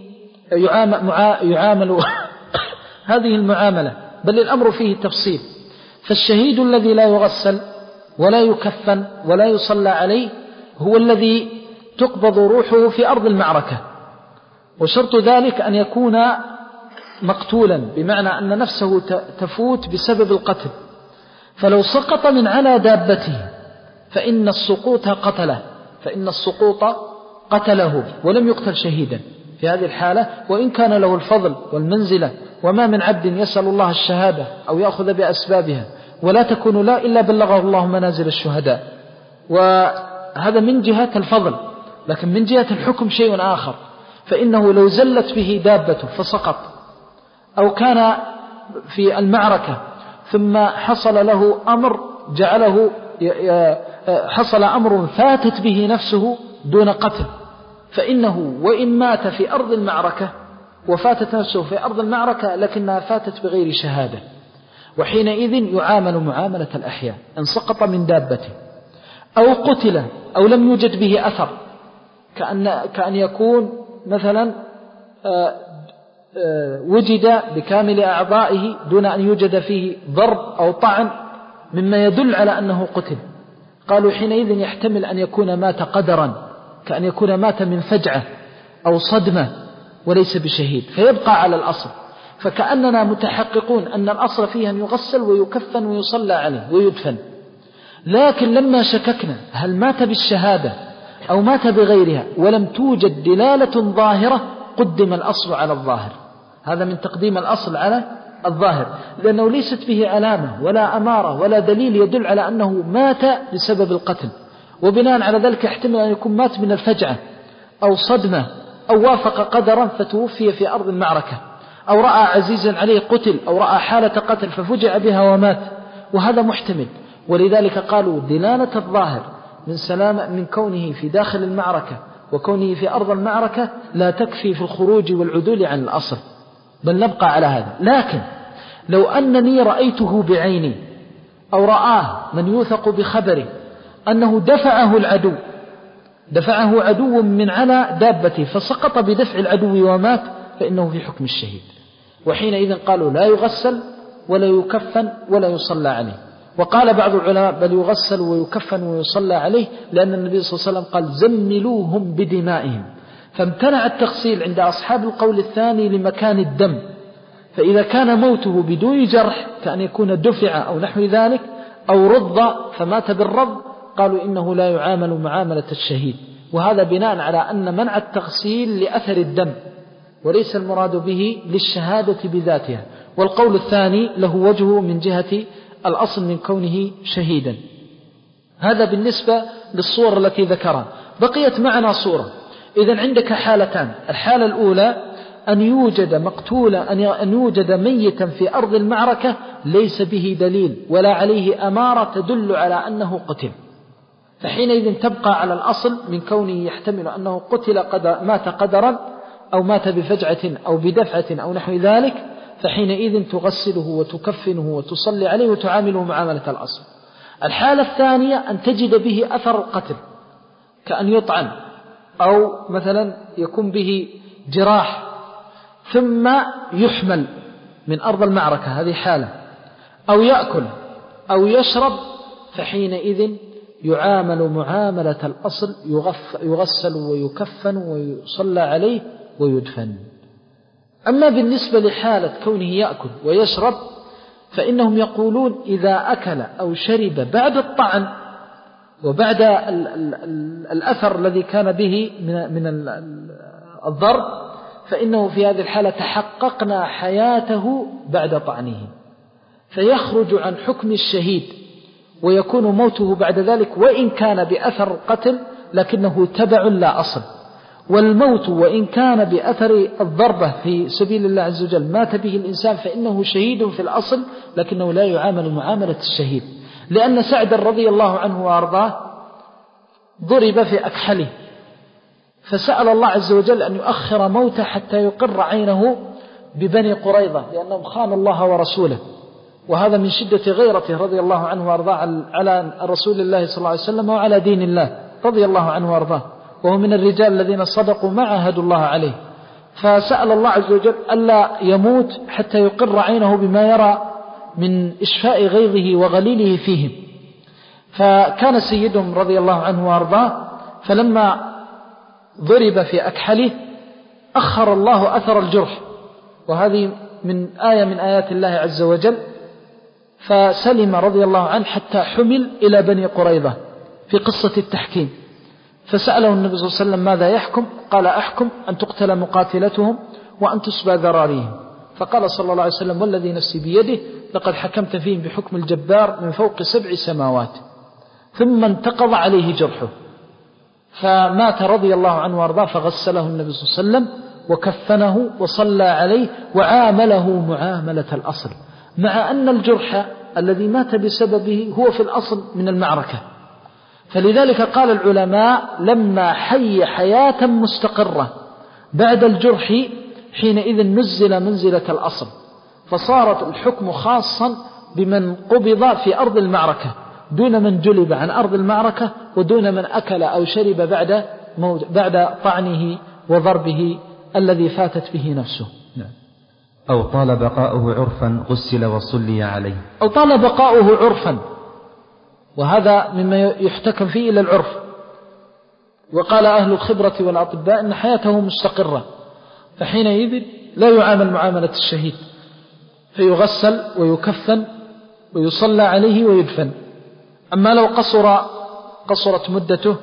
يعامل هذه المعاملة، بل الأمر فيه تفصيل. فالشهيد الذي لا يغسل ولا يكفن ولا يصلى عليه هو الذي تقبض روحه في أرض المعركة، وشرط ذلك أن يكون مقتولا، بمعنى أن نفسه تفوت بسبب القتل. فلو سقط من على دابته فإن السقوط قتله فإن السقوط قتله ولم يقتل شهيدا في هذه الحالة، وإن كان له الفضل والمنزلة. وما من عبد يسأل الله الشهادة أو يأخذ بأسبابها ولا تكون لا إلا بلغه الله منازل الشهداء، وهذا من جهة الفضل. لكن من جهة الحكم شيء آخر، فإنه لو زلت به دابته فسقط أو كان في المعركة ثم حصل له أمر جعله حصل أمر فاتت به نفسه دون قتل، فإنه وإن مات في أرض المعركة وفاتت نفسه في أرض المعركة لكنها فاتت بغير شهادة، وحينئذ يعامل معاملة الأحياء إن سقط من دابته أو قتل أو لم يوجد به أثر، كأن, كأن يكون مثلا وجد بكامل أعضائه دون أن يوجد فيه ضرب أو طعن مما يدل على أنه قتل. قالوا حينئذ يحتمل أن يكون مات قدرا، كأن يكون مات من فجعة أو صدمة وليس بشهيد، فيبقى على الأصل. فكأننا متحققون أن الأصل فيه أن يغسل ويكفن ويصلى عليه ويدفن. لكن لما شككنا هل مات بالشهادة أو مات بغيرها ولم توجد دلالة ظاهرة قدم الأصل على الظاهر. هذا من تقديم الأصل على الظاهر، لأنه ليست به علامة ولا أمارة ولا دليل يدل على أنه مات بسبب القتل، وبناء على ذلك يحتمل أن يكون مات من الفجعة أو صدمة أو وافق قدرا فتوفي في أرض المعركة، أو رأى عزيزا عليه قتل، أو رأى حالة قتل ففجع بها ومات، وهذا محتمل. ولذلك قالوا دلالة الظاهر من سلامة من كونه في داخل المعركة وكونه في أرض المعركة لا تكفي في الخروج والعدول عن الأصل، بل نبقى على هذا. لكن لو أنني رأيته بعيني أو رآه من يوثق بخبره أنه دفعه العدو دفعه عدو من على دابته فسقط بدفع العدو ومات، فإنه في حكم الشهيد. وحينئذ قالوا لا يغسل ولا يكفن ولا يصلى عليه. وقال بعض العلماء بل يغسل ويكفن ويصلى عليه، لأن النبي صلى الله عليه وسلم قال زملوهم بدمائهم، فامتنع التغسيل عند أصحاب القول الثاني لمكان الدم. فإذا كان موته بدون جرح كأن يكون دفع أو نحو ذلك أو رض فمات بالرض، قالوا إنه لا يعامل معاملة الشهيد، وهذا بناء على أن منع التغسيل لأثر الدم وليس المراد به للشهادة بذاتها. والقول الثاني له وجهه من جهة الأصل من كونه شهيدا. هذا بالنسبة للصور التي ذكرها. بقيت معنا صورة. إذن عندك حالتان. الحالة الأولى أن يوجد مقتولا أن يوجد ميتا في أرض المعركة ليس به دليل ولا عليه أمارة تدل على أنه قتل، فحينئذ تبقى على الأصل من كونه يحتمل أنه قتل قدر مات قدرا أو مات بفجعة أو بدفعة أو نحو ذلك، فحينئذ تغسله وتكفنه وتصلي عليه وتعامله معاملة الأصل. الحالة الثانية أن تجد به أثر القتل كأن يطعن أو مثلا يكون به جراح ثم يحمل من أرض المعركة، هذه حالة، أو يأكل أو يشرب، فحينئذ يعامل معاملة الأصل، يغسل ويكفن ويصلى عليه ويدفن. أما بالنسبة لحالة كونه يأكل ويشرب فإنهم يقولون إذا أكل أو شرب بعد الطعن وبعد ال ال ال الأثر الذي كان به من, من الضرب، فإنه في هذه الحالة تحققنا حياته بعد طعنه، فيخرج عن حكم الشهيد ويكون موته بعد ذلك وإن كان بأثر القتل لكنه تبع لا أصل. والموت وإن كان بأثر الضربة في سبيل الله عز وجل مات به الإنسان فإنه شهيد في الأصل لكنه لا يعامل معاملة الشهيد، لأن سعد رضي الله عنه وأرضاه ضرب في أكحله فسأل الله عز وجل أن يؤخر موته حتى يقر عينه ببني قريظة لأنهم خانوا الله ورسوله، وهذا من شدة غيرته رضي الله عنه وأرضاه على رسول الله صلى الله عليه وسلم وعلى دين الله رضي الله عنه وأرضاه، وهو من الرجال الذين صدقوا ما عاهدوا الله عليه. فسأل الله عز وجل ألا يموت حتى يقر عينه بما يرى من إشفاء غيظه وغليله فيهم. فكان سيدهم رضي الله عنه وأرضاه فلما ضرب في أكحله أخر الله أثر الجرح، وهذه من آية من آيات الله عز وجل، فسلم رضي الله عنه حتى حمل إلى بني قريظة في قصة التحكيم. فسأله النبي صلى الله عليه وسلم ماذا يحكم؟ قال أحكم أن تقتل مقاتلتهم وأن تسبى ذراريهم. فقال صلى الله عليه وسلم والذي نفسي بيده لقد حكمت فيهم بحكم الجبار من فوق سبع سماوات. ثم انتقض عليه جرحه فمات رضي الله عنه وارضاه، فغسله النبي صلى الله عليه وسلم وكفنه وصلى عليه وعامله معاملة الأصل، مع أن الجرح الذي مات بسببه هو في الأصل من المعركة. فلذلك قال العلماء لما حي حياة مستقرة بعد الجرح حينئذ نزل منزلة الأصل، فصارت الحكم خاصا بمن قبض في أرض المعركة دون من جلب عن أرض المعركة ودون من أكل أو شرب بعد بعد طعنه وضربه الذي فاتت به نفسه. أو طال بقاؤه عرفا غسل وصلي عليه. أو طال بقاؤه عرفا، وهذا مما يحتكم فيه إلى العرف. وقال أهل الخبرة والأطباء إن حياته مستقرة، فحينئذ لا يعامل معاملة الشهيد، فيغسل ويكفن ويصلى عليه ويدفن. أما لو قصر قصرت مدته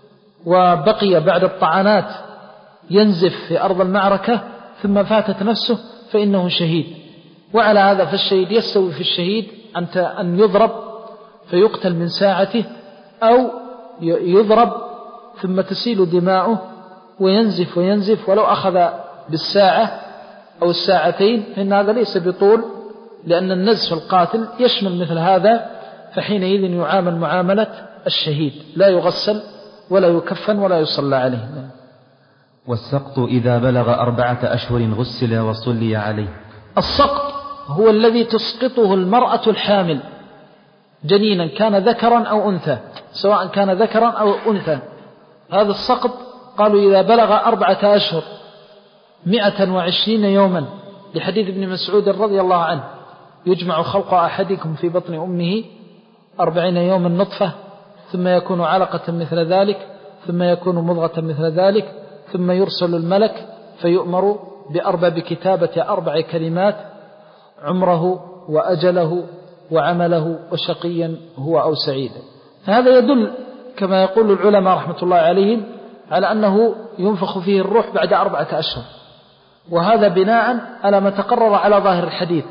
وبقي بعد الطعنات ينزف في أرض المعركة ثم فاتت نفسه فإنه شهيد. وعلى هذا فالشهيد يستوي في الشهيد أن يضرب فيقتل من ساعته، أو يضرب ثم تسيل دماؤه وينزف وينزف ولو أخذ بالساعة أو الساعتين، فإن هذا ليس بطول، لأن النزف القاتل يشمل مثل هذا، فحينئذ يعامل معاملة الشهيد، لا يغسل ولا يكفن ولا يصلى عليه. والسقط إذا بلغ أربعة أشهر غسل وصلي عليه. السقط هو الذي تسقطه المرأة الحامل جنينا كان ذكرا أو أنثى، سواء كان ذكرا أو أنثى. هذا السقط قالوا إذا بلغ أربعة أشهر مئة وعشرين يوما، لحديث ابن مسعود رضي الله عنه يجمع خلق أحدكم في بطن أمه أربعين يوما نطفة ثم يكون علقة مثل ذلك ثم يكون مضغة مثل ذلك ثم يرسل الملك فيؤمر بأربع بكتابة أربع كلمات عمره وأجله وعمله وشقيا هو أو سعيدا. فهذا يدل كما يقول العلماء رحمة الله عليهم على أنه ينفخ فيه الروح بعد أربعة أشهر، وهذا بناء على ما تقرر على ظاهر الحديث.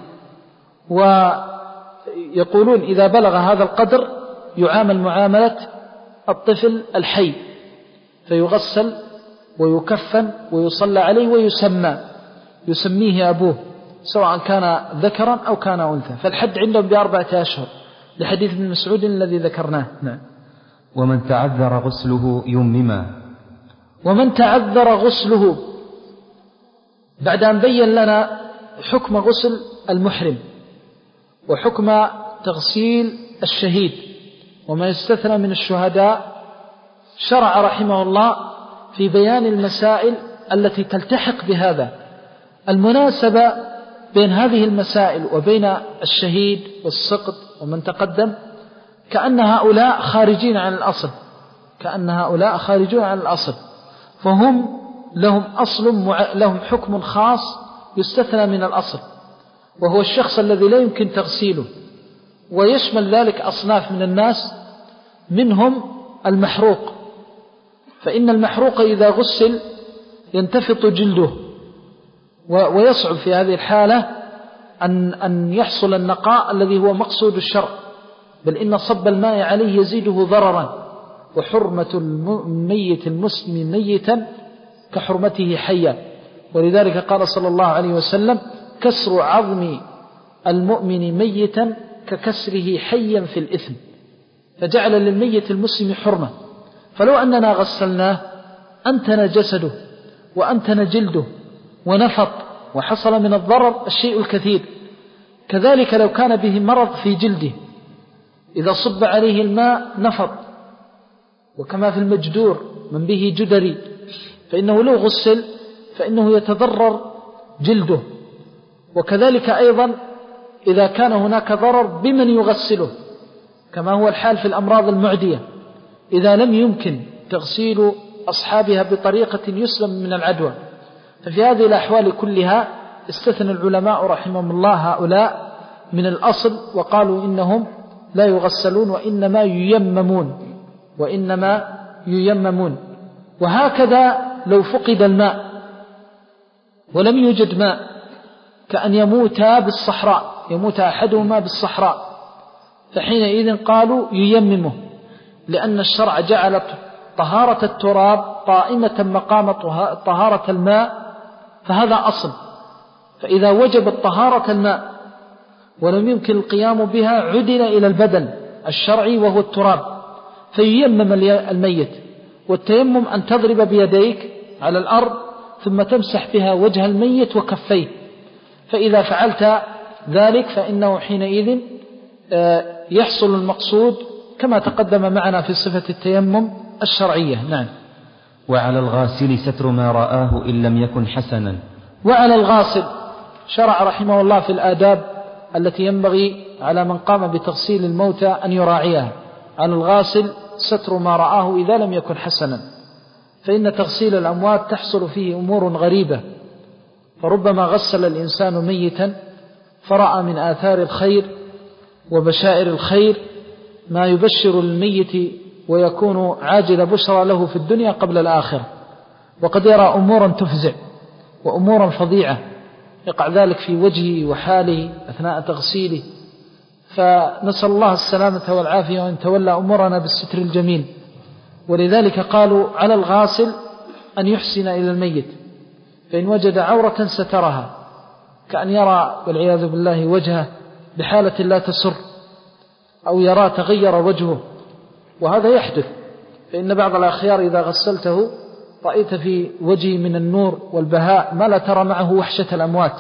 ويقولون إذا بلغ هذا القدر يعامل معاملة الطفل الحي، فيغسل ويكفن ويصلى عليه ويسمى يسميه أبوه سواء كان ذكرا أو كان أنثى. فالحد عندهم بأربعة أشهر لحديث ابن مسعود الذي ذكرناه. نعم. ومن تعذر غسله يمما. ومن تعذر غسله، بعد أن بين لنا حكم غسل المحرم وحكم تغسيل الشهيد وما يستثنى من الشهداء، شرع رحمه الله في بيان المسائل التي تلتحق بهذا. المناسبة بين هذه المسائل وبين الشهيد والسقط ومن تقدم كأن هؤلاء خارجين عن الأصل، كأن هؤلاء خارجون عن الأصل، فهم لهم أصل مع... لهم حكم خاص يستثنى من الأصل، وهو الشخص الذي لا يمكن تغسيله، ويشمل ذلك أصناف من الناس، منهم المحروق. فإن المحروق إذا غسل ينتفط جلده، ويصعب في هذه الحالة أن, أن يحصل النقاء الذي هو مقصود الشرع، بل إن صب الماء عليه يزيده ضررا، وحرمة الميت المسلم ميتا كحرمته حيا. ولذلك قال صلى الله عليه وسلم: كسر عظم المؤمن ميتا ككسره حيا في الإثم. فجعل للميت المسلم حرمة، فلو أننا غسلناه أنتن جسده وأنتن جلده ونفط وحصل من الضرر الشيء الكثير. كذلك لو كان به مرض في جلده إذا صب عليه الماء نفط، وكما في المجدور من به جدري، فإنه لو غسل فإنه يتضرر جلده. وكذلك أيضا إذا كان هناك ضرر بمن يغسله، كما هو الحال في الأمراض المعدية، إذا لم يمكن تغسيل أصحابها بطريقة يسلم من العدوى. ففي هذه الأحوال كلها استثنى العلماء رحمهم الله هؤلاء من الأصل، وقالوا إنهم لا يغسلون وإنما ييممون وإنما ييممون. وهكذا لو فقد الماء ولم يوجد ماء، كأن يموتا بالصحراء، يموت أحدهما بالصحراء، فحينئذ قالوا ييممه، لأن الشرع جعل طهارة التراب قائمة مقام طهارة الماء، فهذا أصل. فإذا وجبت طهارة الماء ولم يمكن القيام بها عدل إلى البدل الشرعي وهو التراب، فييمم الميت. والتيمم أن تضرب بيديك على الأرض ثم تمسح بها وجه الميت وكفيه، فإذا فعلت ذلك فإنه حينئذ يحصل المقصود كما تقدم معنا في صفة التيمم الشرعية. نعم. وعلى الغاسل ستر ما رآه إن لم يكن حسنا. وعلى الغاسل شرع رحمه الله في الآداب التي ينبغي على من قام بتغسيل الموتى أن يراعيها. على الغاسل ستر ما رآه إذا لم يكن حسنا، فإن تغسيل الأموات تحصل فيه أمور غريبة، فربما غسل الإنسان ميتا فرأى من آثار الخير وبشائر الخير ما يبشر الميت ويكون عاجل بشرى له في الدنيا قبل الآخرة، وقد يرى أمورا تفزع وأمورا فظيعة يقع ذلك في وجهه وحاله أثناء تغسيله. فنسأل الله السلامة والعافية وأن تولى أمورنا بالستر الجميل. ولذلك قالوا على الغاسل أن يحسن إلى الميت، فإن وجد عورة سترها، كأن يرى والعياذ بالله وجهه بحالة لا تسر، أو يرى تغير وجهه، وهذا يحدث. فإن بعض الأخيار إذا غسلته رأيت في وجهه من النور والبهاء ما لا ترى معه وحشة الأموات،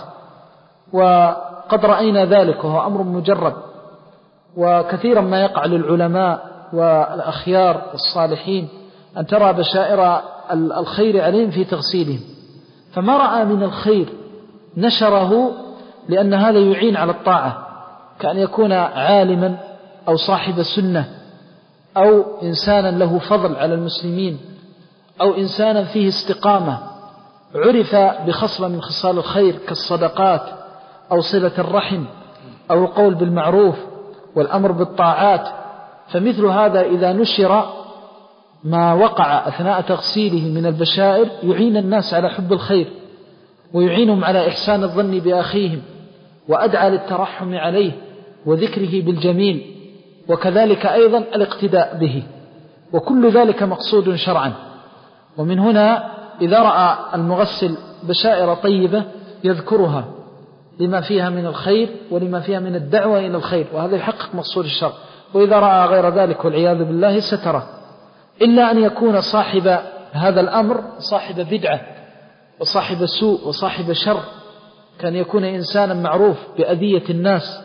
وقد رأينا ذلك وهو أمر مجرب. وكثيرا ما يقع للعلماء والأخيار والصالحين أن ترى بشائر الخير عليهم في تغسيلهم، فما رأى من الخير نشره، لأن هذا يعين على الطاعة، كأن يكون عالما أو صاحب سنة أو إنسانا له فضل على المسلمين أو إنسانا فيه استقامة عرف بخصلة من خصال الخير كالصدقات أو صلة الرحم أو القول بالمعروف والأمر بالطاعات. فمثل هذا إذا نشر ما وقع أثناء تغسيله من البشائر يعين الناس على حب الخير ويعينهم على إحسان الظن بأخيهم وأدعى للترحم عليه وذكره بالجميل، وكذلك أيضا الاقتداء به، وكل ذلك مقصود شرعا. ومن هنا إذا رأى المغسل بشائر طيبة يذكرها لما فيها من الخير ولما فيها من الدعوة إلى الخير، وهذا يحقق مقصود الشرع. وإذا رأى غير ذلك والعياذ بالله ستره، إلا أن يكون صاحب هذا الأمر صاحب بدعة وصاحب سوء وصاحب شر، كان يكون إنسانا معروف بأذية الناس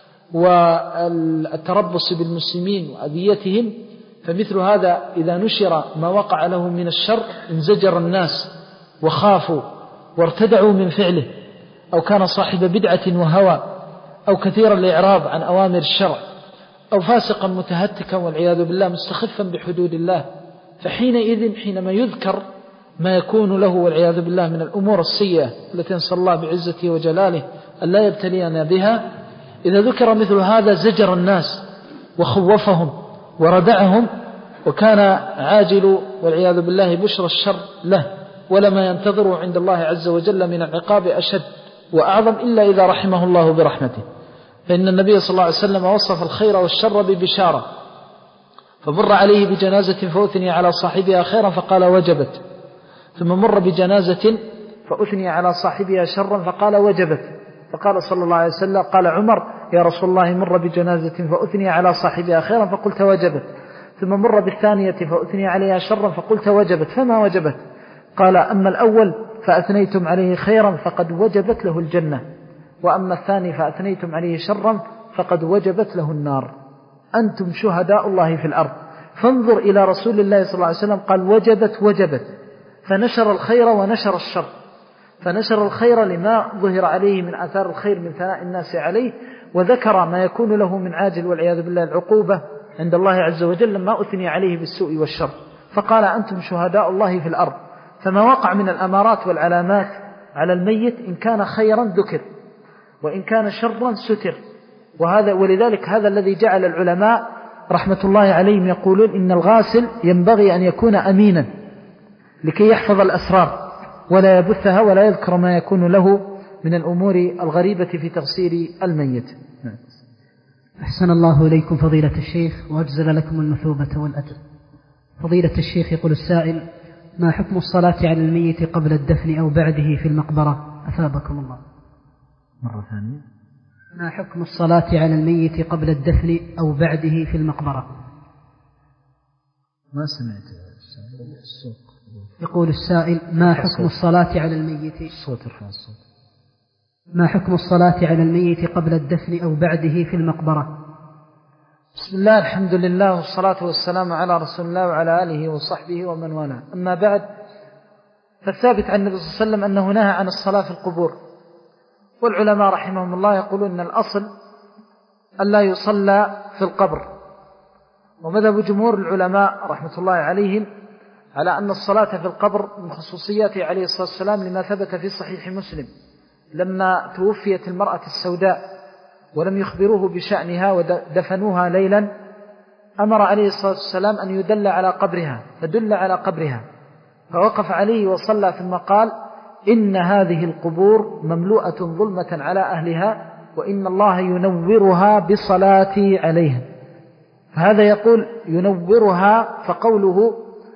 والتربص بالمسلمين وأذيتهم، فمثل هذا إذا نشر ما وقع له من الشر انزجر الناس وخافوا وارتدعوا من فعله، أو كان صاحب بدعة وهوى، أو كثير الإعراض عن أوامر الشرع، أو فاسقا متهتكا والعياذ بالله مستخفا بحدود الله، فحينئذ حينما يذكر ما يكون له والعياذ بالله من الأمور السيئة التي نسأل الله بعزته وجلاله أن لا يبتلينا بها، إذا ذكر مثل هذا زجر الناس وخوفهم وردعهم، وكان عاجل والعياذ بالله بشر الشر له ولما ينتظره عند الله عز وجل من العقاب أشد وأعظم، إلا إذا رحمه الله برحمته. فإن النبي صلى الله عليه وسلم وصف الخير والشر ببشارة، فمر عليه بجنازة فأثني على صاحبها خيرا فقال وجبت، ثم مر بجنازة فأثني على صاحبها شرا فقال وجبت، فقال صلى الله عليه وسلم قال عمر يا رسول الله مر بجنازة فأثني على صاحبها خيرا فقلت وجبت، ثم مر بالثانية فأثني عليها شرا فقلت وجبت، فما وجبت؟ قال أما الأول فأثنيتم عليه خيرا فقد وجبت له الجنة، وأما الثاني فأثنيتم عليه شرا فقد وجبت له النار. أنتم شهداء الله في الأرض. فانظر إلى رسول الله صلى الله عليه وسلم قال وجبت وجبت، فنشر الخير ونشر الشر، فنشر الخير لما ظهر عليه من آثار الخير من ثناء الناس عليه، وذكر ما يكون له من عاجل والعياذ بالله العقوبة عند الله عز وجل لما أثني عليه بالسوء والشر، فقال أنتم شهداء الله في الأرض. فما وقع من الأمارات والعلامات على الميت إن كان خيرا ذكر وإن كان شرا ستر، وهذا ولذلك هذا الذي جعل العلماء رحمة الله عليهم يقولون إن الغاسل ينبغي أن يكون أمينا لكي يحفظ الأسرار ولا يبثها ولا يذكر ما يكون له من الأمور الغريبة في تغسيل الميت. أحسن الله إليكم فضيلة الشيخ وأجزل لكم المثوبة والأجر. فضيلة الشيخ يقول السائل: ما حكم الصلاة على الميت قبل الدفن أو بعده في المقبرة؟ أثابكم الله. مرة ثانية. ما حكم الصلاة على الميت قبل الدفن أو بعده في المقبرة؟ ما سمعت الصوت. يقول السائل: ما حكم الصلاة على الميت الصوت ارفع الصوت. ما حكم الصلاة على الميت قبل الدفن أو بعده في المقبرة؟ بسم الله الحمد لله والصلاة والسلام على رسول الله وعلى آله وصحبه ومن والاه. أما بعد، فالثابت عن النبي صلى الله عليه وسلم أنه نهى عن الصلاة في القبور، والعلماء رحمهم الله يقولون أن الأصل ألا يصلى في القبر، ومذهب جمهور العلماء رحمة الله عليهم على أن الصلاة في القبر من خصوصياته عليه الصلاة والسلام، لما ثبت في صحيح مسلم لما توفيت المرأة السوداء ولم يخبروه بشأنها ودفنوها ليلا، أمر عليه الصلاة والسلام أن يدل على قبرها، فدل على قبرها فوقف عليه وصلى، ثم قال: إن هذه القبور مملوءة ظلمة على أهلها وإن الله ينورها بصلاتي عليها. فهذا يقول ينورها، فقوله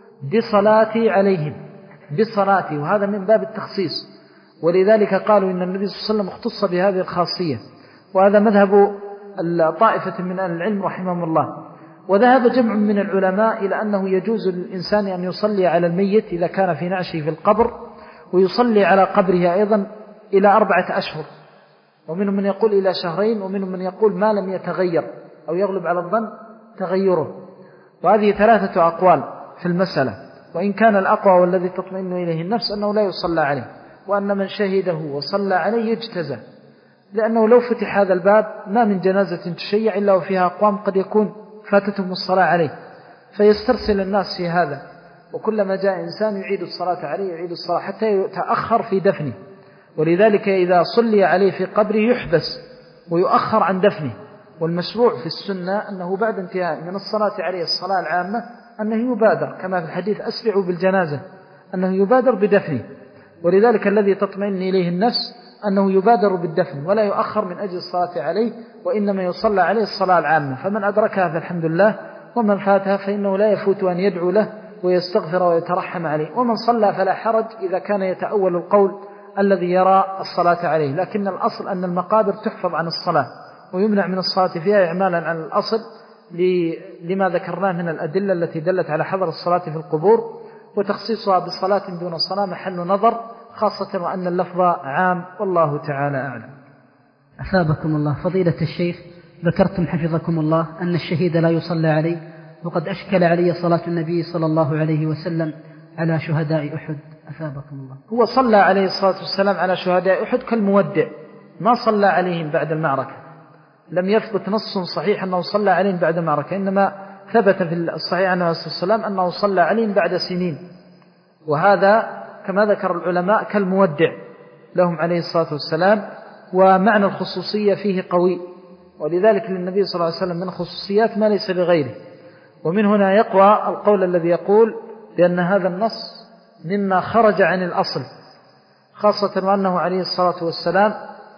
بصلاتي عليهم بصلاتي، وهذا من باب التخصيص، ولذلك قالوا إن النبي صلى الله عليه وسلم اختص بهذه الخاصية، وهذا مذهب طائفة من أهل العلم رحمهم الله. وذهب جمع من العلماء إلى أنه يجوز للإنسان أن يصلي على الميت إذا كان في نعشه في القبر، ويصلي على قبره أيضا إلى أربعة أشهر، ومنهم من يقول إلى شهرين، ومنهم من يقول ما لم يتغير أو يغلب على الظن تغيره. وهذه ثلاثة أقوال في المسألة، وإن كان الأقوى والذي تطمئن إليه النفس أنه لا يصلى عليه، وأن من شهده وصلى عليه يجتزى، لأنه لو فتح هذا الباب ما من جنازة تشيع إلا وفيها أقوام قد يكون فاتتهم الصلاة عليه، فيسترسل الناس في هذا، وكلما جاء إنسان يعيد الصلاة عليه يعيد الصلاة حتى يتأخر في دفنه. ولذلك إذا صلي عليه في قبره يحبس ويؤخر عن دفنه، والمشروع في السنة أنه بعد انتهاء من الصلاة عليه الصلاة العامة أنه يبادر كما في الحديث أسرعوا بالجنازة، أنه يبادر بدفنه، ولذلك الذي تطمئن إليه النفس أنه يبادر بالدفن ولا يؤخر من أجل الصلاة عليه، وإنما يصلى عليه الصلاة العامة، فمن أدركها فالحمد لله، ومن فاتها فإنه لا يفوت أن يدعو له ويستغفر ويترحم عليه. ومن صلى فلا حرج إذا كان يتأول القول الذي يرى الصلاة عليه، لكن الأصل أن المقابر تحفظ عن الصلاة ويمنع من الصلاة فيها إعمالا عن الأصل لما ذكرناه من الأدلة التي دلت على حظر الصلاة في القبور، وتخصيصها بالصلاة دون الصلاة محل نظر، خاصة وأن اللفظ عام، والله تعالى أعلم. أثابكم الله. فضيلة الشيخ، ذكرتم حفظكم الله أن الشهيد لا يصلى عليه، وقد أشكل علي صلاة النبي صلى الله عليه وسلم على شهداء أحد، أثابكم الله. هو صلى عليه الصلاة والسلام على شهداء أحد كالمودع، ما صلى عليهم بعد المعركة، لم يثبت نص صحيح أنه صلى عليهم بعد المعركة، إنما ثبت في الصحيح عنه عليه السلام أنه صلى عليهم بعد سنين، وهذا كما ذكر العلماء كالمودع لهم عليه الصلاة والسلام، ومعنى الخصوصية فيه قوي، ولذلك للنبي صلى الله عليه وسلم من خصوصيات ما ليس لغيره. ومن هنا يقوى القول الذي يقول بأن هذا النص مما خرج عن الأصل، خاصة وأنه عليه الصلاة والسلام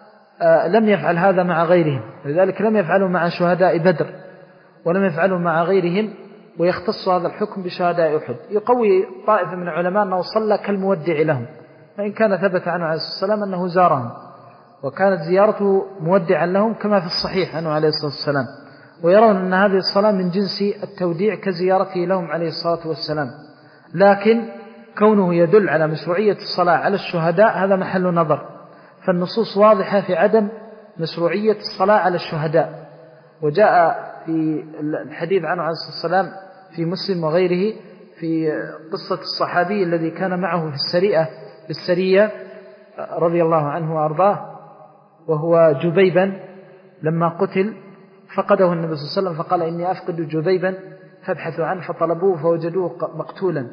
لم يفعل هذا مع غيرهم، لذلك لم يفعله مع شهداء بدر ولم يفعله مع غيرهم، ويختص هذا الحكم بشهداء أحد. يقوي طائفة من العلماء أنه صلى كالمودع لهم، فإن كان ثبت عنه عليه الصلاة والسلام أنه زارهم، وكانت زيارته مودعا لهم كما في الصحيح عنه عليه الصلاة والسلام، ويرون أن هذه الصلاة من جنس التوديع كزيارته لهم عليه الصلاة والسلام. لكن كونه يدل على مشروعية الصلاة على الشهداء هذا محل نظر، فالنصوص واضحة في عدم مشروعية الصلاة على الشهداء. وجاء في الحديث عنه عليه الصلاة والسلام في مسلم وغيره في قصة الصحابي الذي كان معه في السرية في السرية رضي الله عنه وأرضاه، وهو جبيبا، لما قتل فقده النبي صلى الله عليه وسلم فقال إني أفقد جبيبا فابحثوا عنه، فطلبوه فوجدوه مقتولا،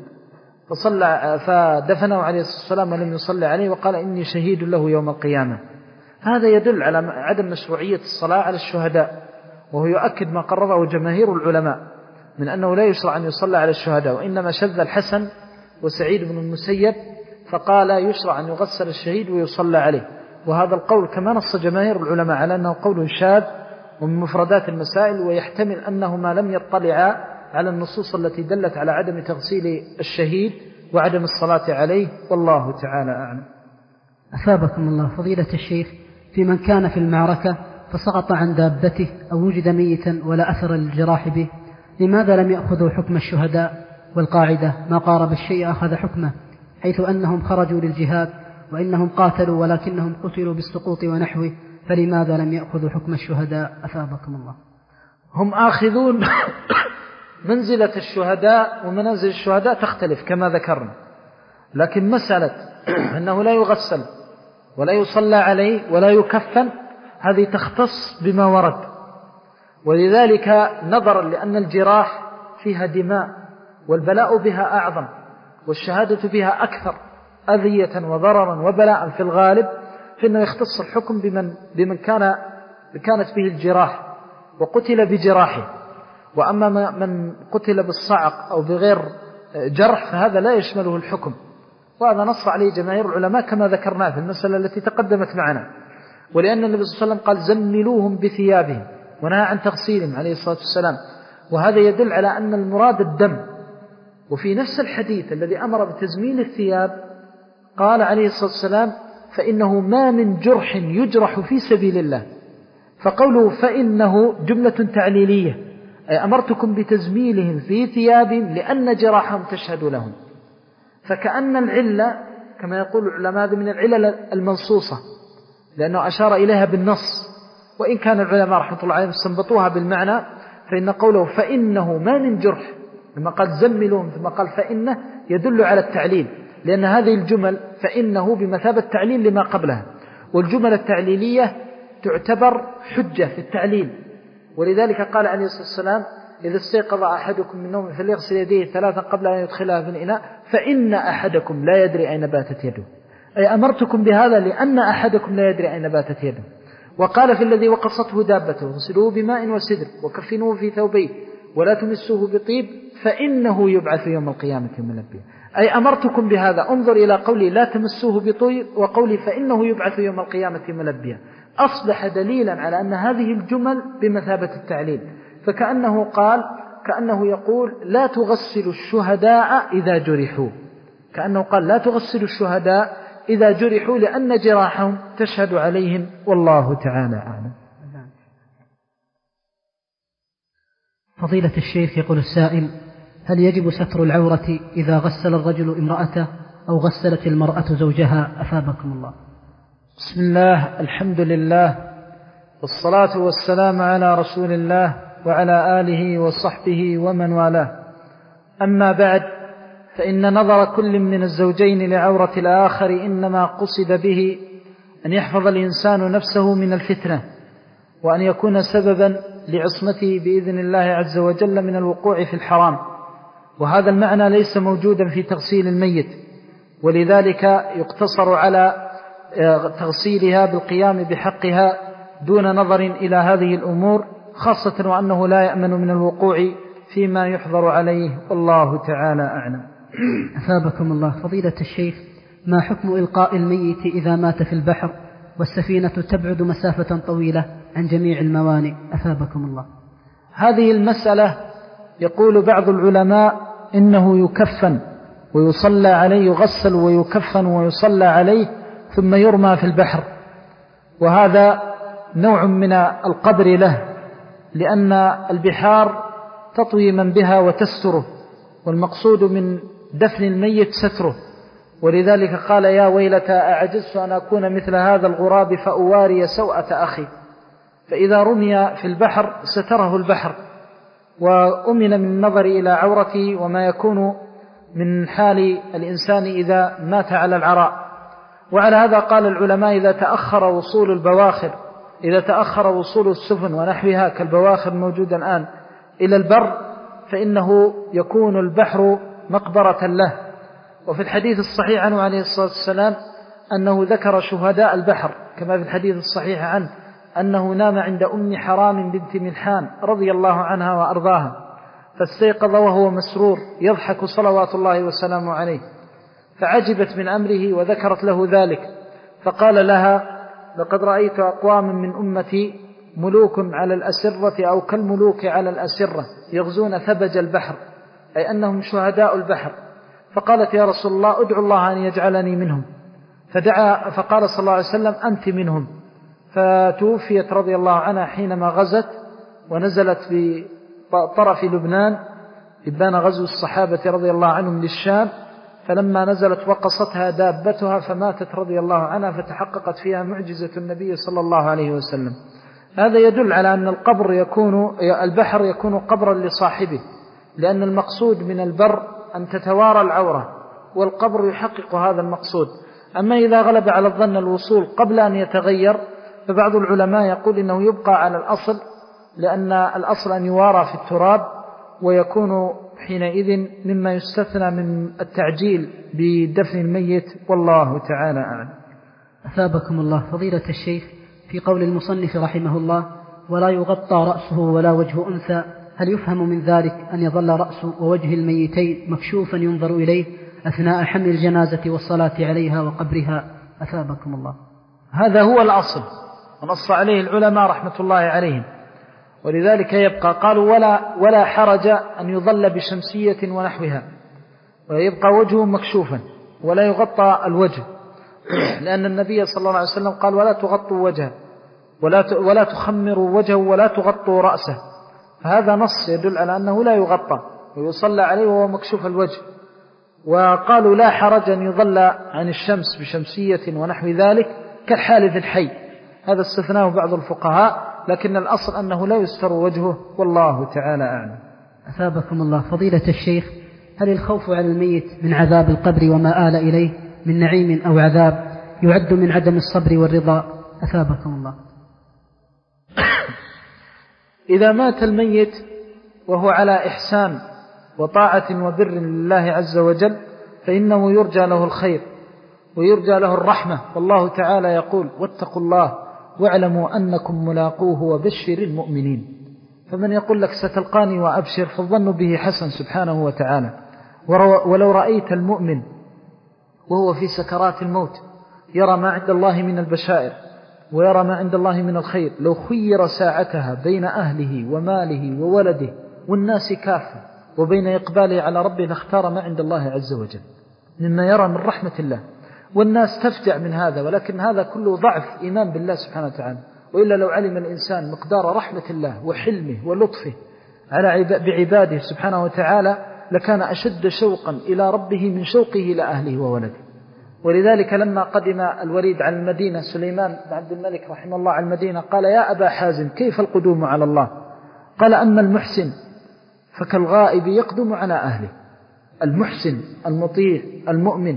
فصلى فدفنه عليه الصلاة والسلام ولم يصلي عليه، وقال إني شهيد له يوم القيامة. هذا يدل على عدم مشروعية الصلاة على الشهداء، وهو يؤكد ما قرره جماهير العلماء من أنه لا يشرع أن يصلى على الشهداء، وإنما شذ الحسن وسعيد بن المسيب فقال يشرع أن يغسل الشهيد ويصلى عليه، وهذا القول كما نص جماهير العلماء على أنه قول شاذ ومن مفردات المسائل، ويحتمل أنهما لم يطلعا على النصوص التي دلت على عدم تغسيل الشهيد وعدم الصلاة عليه، والله تعالى أعلم. أثابكم الله. فضيلة الشيخ، في من كان في المعركة فسقط عن دابته أو وجد ميتا ولا أثر للجراح به، لماذا لم يأخذوا حكم الشهداء؟ والقاعدة ما قارب الشيء أخذ حكمه، حيث أنهم خرجوا للجهاد وإنهم قاتلوا ولكنهم قتلوا بالسقوط ونحوه، فلماذا لم يأخذوا حكم الشهداء؟ أثابكم الله. هم آخذون منزلة الشهداء، ومنازل الشهداء تختلف كما ذكرنا، لكن مسألة أنه لا يغسل ولا يصلى عليه ولا يكفن هذه تختص بما ورد، ولذلك نظرا لأن الجراح فيها دماء والبلاء بها أعظم والشهادة بها أكثر أذية وضررا وبلاء في الغالب، فإنه يختص الحكم بمن, بمن كان كانت به الجراح وقتل بجراحه، وأما من قتل بالصعق أو بغير جرح فهذا لا يشمله الحكم، وهذا نص عليه جماهير العلماء كما ذكرناه في المسألة التي تقدمت معنا. ولأن النبي صلى الله عليه وسلم قال زملوهم بثيابهم ونهى عن تغسيلهم عليه الصلاة والسلام، وهذا يدل على أن المراد الدم. وفي نفس الحديث الذي أمر بتزميل الثياب قال عليه الصلاة والسلام فإنه ما من جرح يجرح في سبيل الله، فقوله فإنه جملة تعليلية، أي أمرتكم بتزميلهم في ثيابهم لأن جراحهم تشهد لهم، فكأن العلة كما يقول العلماء هذا من العلل المنصوصة لأنه أشار إليها بالنص، وإن كان العلماء رحمة الله عليهم استنبطوها بالمعنى، فإن قوله فإنه ما من جرح لما قال زملهم ثم قال فإنه يدل على التعليل، لأن هذه الجمل فإنه بمثابة تعليل لما قبلها، والجمل التعليلية تعتبر حجة في التعليل. ولذلك قال عليه الصلاة والسلام إذا استيقظ أحدكم من نومه فليغسل يديه ثلاثا قبل أن يدخلها في الإناء فإن أحدكم لا يدري أين باتت يده، أي أمرتكم بهذا لأن أحدكم لا يدري أين باتت يده. وقال في الذي وقصته دابته اغسلوه بماء وسدر وكفنوه في ثوبيه ولا تمسوه بطيب فإنه يبعث يوم القيامة ملبيا. أي أمرتكم بهذا. انظر إلى قولي لا تمسوه بطيب وقولي فإنه يبعث يوم القيامة ملبيا، أصبح دليلا على أن هذه الجمل بمثابة التعليل. فكأنه قال كأنه يقول لا تغسلوا الشهداء إذا جرحوا، كأنه قال لا تغسلوا الشهداء إذا جرحوا لأن جراحهم تشهد عليهم، والله تعالى أعلم. فضيلة الشيخ يقول السائل: هل يجب ستر العورة إذا غسل الرجل امرأته أو غسلت المرأة زوجها؟ أثابكم الله. بسم الله، الحمد لله، والصلاة والسلام على رسول الله وعلى آله وصحبه ومن والاه. أما بعد، فإن نظر كل من الزوجين لعورة الآخر إنما قصد به أن يحفظ الإنسان نفسه من الفتنة، وأن يكون سببا لعصمته بإذن الله عز وجل من الوقوع في الحرام، وهذا المعنى ليس موجودا في تغسيل الميت، ولذلك يقتصر على تغسيلها بالقيام بحقها دون نظر إلى هذه الأمور، خاصة وأنه لا يأمن من الوقوع فيما يحظر عليه، والله تعالى أعلم. أثابكم الله. فضيلة الشيخ، ما حكم إلقاء الميت إذا مات في البحر والسفينة تبعد مسافة طويلة عن جميع الموانئ؟ أثابكم الله. هذه المسألة يقول بعض العلماء إنه يكفن ويصلى عليه، يغسل ويكفن ويصلى عليه ثم يرمى في البحر، وهذا نوع من القبر له، لأن البحار تطوي من بها وتستره، والمقصود من دفن الميت ستره، ولذلك قال يا ويلتى أعجزت أن أكون مثل هذا الغراب فأواري سوءة أخي. فإذا رمي في البحر ستره البحر، وأمن من النظر إلى عورته وما يكون من حال الإنسان إذا مات على العراء. وعلى هذا قال العلماء إذا تأخر وصول البواخر إذا تأخر وصول السفن ونحوها كالبواخر الموجودة الآن إلى البر، فإنه يكون البحر مقبرة له. وفي الحديث الصحيح عنه عليه الصلاة والسلام أنه ذكر شهداء البحر، كما في الحديث الصحيح عنه أنه نام عند أم حرام بنت ملحان رضي الله عنها وأرضاها، فاستيقظ وهو مسرور يضحك صلوات الله وسلامه عليه، فعجبت من أمره وذكرت له ذلك، فقال لها لقد رأيت أقوام من أمتي ملوك على الأسرة أو كالملوك على الأسرة يغزون ثبج البحر، أي أنهم شهداء البحر. فقالت يا رسول الله ادعو الله أن يجعلني منهم، فدعا فقال صلى الله عليه وسلم أنت منهم. فتوفيت رضي الله عنها حينما غزت، ونزلت بطرف لبنان إبان غزو الصحابة رضي الله عنهم للشام، فلما نزلت وقصتها دابتها فماتت رضي الله عنها، فتحققت فيها معجزة النبي صلى الله عليه وسلم. هذا يدل على أن القبر يكون البحر يكون قبرا لصاحبه، لأن المقصود من البر أن تتوارى العورة، والقبر يحقق هذا المقصود. أما إذا غلب على الظن الوصول قبل أن يتغير، فبعض العلماء يقول إنه يبقى على الأصل، لأن الأصل أن يوارى في التراب، ويكون حينئذ مما يستثنى من التعجيل بدفن الميت، والله تعالى أعلم. أثابكم الله. فضيلة الشيخ، في قول المصنف رحمه الله ولا يغطى رأسه ولا وجه أنثى، هل يفهم من ذلك أن يظل رأس ووجه الميتين مكشوفا ينظر إليه أثناء حمل الجنازة والصلاة عليها وقبرها؟ أثابكم الله. هذا هو الأصل ونص عليه العلماء رحمة الله عليهم، ولذلك يبقى قالوا ولا, ولا حرج أن يظل بشمسية ونحوها، ويبقى وجهه مكشوفا ولا يغطى الوجه، لأن النبي صلى الله عليه وسلم قال ولا تغطوا وجهه ولا ولا تخمروا وجهه ولا تغطوا رأسه، فهذا نص يدل على أنه لا يغطى ويصلى عليه وهو مكشوف الوجه. وقالوا لا حرج أن يظل عن الشمس بشمسية ونحو ذلك كالحال في الحي، هذا استثناه بعض الفقهاء، لكن الأصل أنه لا يستر وجهه، والله تعالى أعلم. أثابكم الله. فضيلة الشيخ، هل الخوف على الميت من عذاب القبر وما آل إليه من نعيم أو عذاب يعد من عدم الصبر والرضا؟ أثابكم الله. إذا مات الميت وهو على إحسان وطاعة وبر لله عز وجل، فإنه يرجى له الخير ويرجى له الرحمة، والله تعالى يقول واتقوا الله واعلموا أنكم ملاقوه وبشر المؤمنين. فمن يقول لك ستلقاني وأبشر فالظن به حسن سبحانه وتعالى. ولو رأيت المؤمن وهو في سكرات الموت يرى ما عند الله من البشائر ويرى ما عند الله من الخير، لو خير ساعتها بين أهله وماله وولده والناس كافة وبين إقباله على ربه لاختار ما عند الله عز وجل مما يرى من رحمة الله. والناس تفجع من هذا، ولكن هذا كله ضعف إيمان بالله سبحانه وتعالى. وإلا لو علم الإنسان مقدار رحمة الله وحلمه ولطفه على بعباده سبحانه وتعالى لكان أشد شوقا إلى ربه من شوقه إلى أهله وولده. ولذلك لما قدم الوليد على المدينة سليمان بن عبد الملك رحمه الله على المدينة قال: يا أبا حازم كيف القدوم على الله؟ قال: أما المحسن فكالغائب يقدم على أهله. المحسن المطيع المؤمن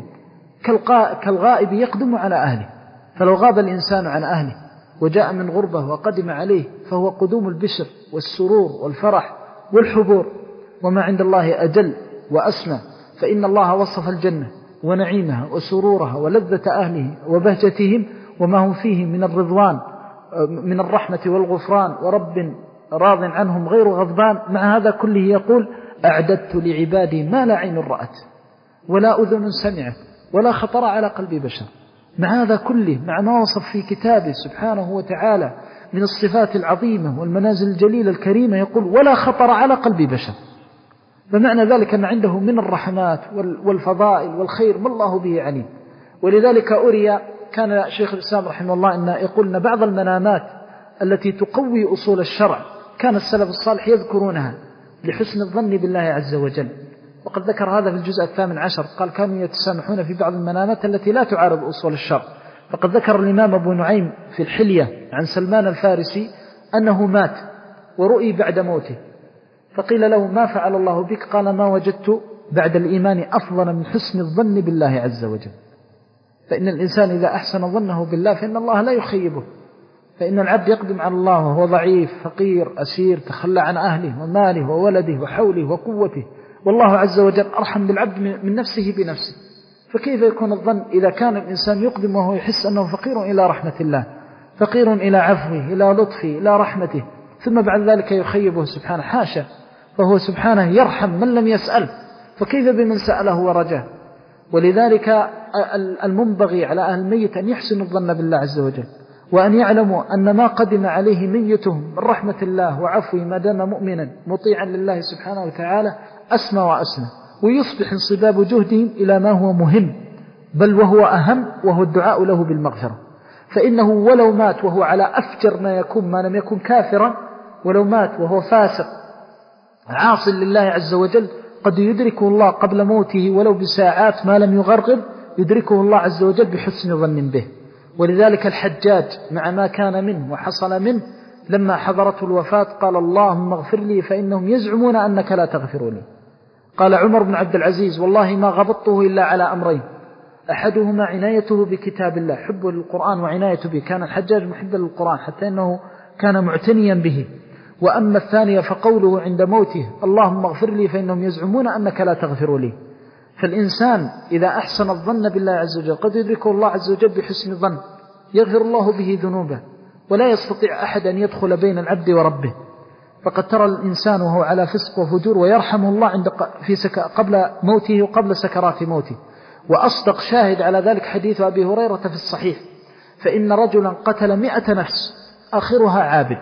كالغائب يقدم على أهله، فلو غاب الإنسان عن أهله وجاء من غربة وقدم عليه فهو قدوم البشر والسرور والفرح والحبور. وما عند الله أجل وأسمى، فإن الله وصف الجنة ونعيمها وسرورها ولذة أهله وبهجتهم وما هم فيه من الرضوان من الرحمة والغفران ورب راض عنهم غير غضبان. مع هذا كله يقول: أعددت لعبادي ما لا عين رأت ولا أذن سمعت ولا خطر على قلب بشر. مع هذا كله، مع ما وصف في كتابه سبحانه وتعالى من الصفات العظيمة والمنازل الجليلة الكريمة، يقول: ولا خطر على قلب بشر. فمعنى ذلك أن عنده من الرحمات والفضائل والخير ما الله به عليم. ولذلك أري كان شيخ الإسلام رحمه الله أن يقول أن بعض المنامات التي تقوي أصول الشرع كان السلف الصالح يذكرونها لحسن الظن بالله عز وجل. وقد ذكر هذا في الجزء الثامن عشر، قال: كانوا يتسامحون في بعض المنامات التي لا تعارض أصول الشرع. فقد ذكر الإمام أبو نعيم في الحلية عن سلمان الفارسي أنه مات ورؤي بعد موته، فقيل له: ما فعل الله بك؟ قال: ما وجدت بعد الإيمان أفضل من حسن الظن بالله عز وجل. فإن الإنسان إذا أحسن ظنه بالله فإن الله لا يخيبه. فإن العبد يقدم على الله وهو ضعيف فقير أسير تخلى عن أهله وماله وولده وحوله وقوته، والله عز وجل أرحم بالعبد من نفسه بنفسه. فكيف يكون الظن إذا كان الإنسان يقدم وهو يحس أنه فقير إلى رحمة الله، فقير إلى عفوه إلى لطفه إلى رحمته، ثم بعد ذلك يخيبه سبحانه؟ حاشا، فهو سبحانه يرحم من لم يسأل، فكيف بمن سأله ورجاه؟ ولذلك المنبغي على أهل الميت أن يحسنوا الظن بالله عز وجل، وأن يعلموا أن ما قدم عليه ميتهم من رحمة الله وعفوه ما دام مؤمنا مطيعا لله سبحانه وتعالى أسمى وأسمى، ويصبح انصباب جهدهم إلى ما هو مهم بل وهو أهم، وهو الدعاء له بالمغفرة. فإنه ولو مات وهو على أفجر ما يكون ما لم يكن كافرا، ولو مات وهو فاسق عاص لله عز وجل قد يدركه الله قبل موته ولو بساعات ما لم يغرغر، يدركه الله عز وجل بحسن ظن به. ولذلك الحجاج مع ما كان منه وحصل منه لما حضرته الوفاة قال: اللهم اغفر لي فإنهم يزعمون أنك لا تغفر لي. قال عمر بن عبد العزيز: والله ما غبطته إلا على أمرين، أحدهما عنايته بكتاب الله، حبه للقرآن وعنايته به، كان الحجاج محبا للقرآن حتى أنه كان معتنيا به. وأما الثانية فقوله عند موته: اللهم اغفر لي فإنهم يزعمون أنك لا تغفر لي. فالإنسان إذا أحسن الظن بالله عز وجل قد يدركه الله عز وجل بحسن الظن، يغفر الله به ذنوبه، ولا يستطيع أحد أن يدخل بين العبد وربه. فقد ترى الإنسان وهو على فسق وفجور ويرحمه الله عند في سك قبل موته وقبل سكرات موته. وأصدق شاهد على ذلك حديث أبي هريرة في الصحيح: فإن رجلا قتل مئة نفس آخرها عابد.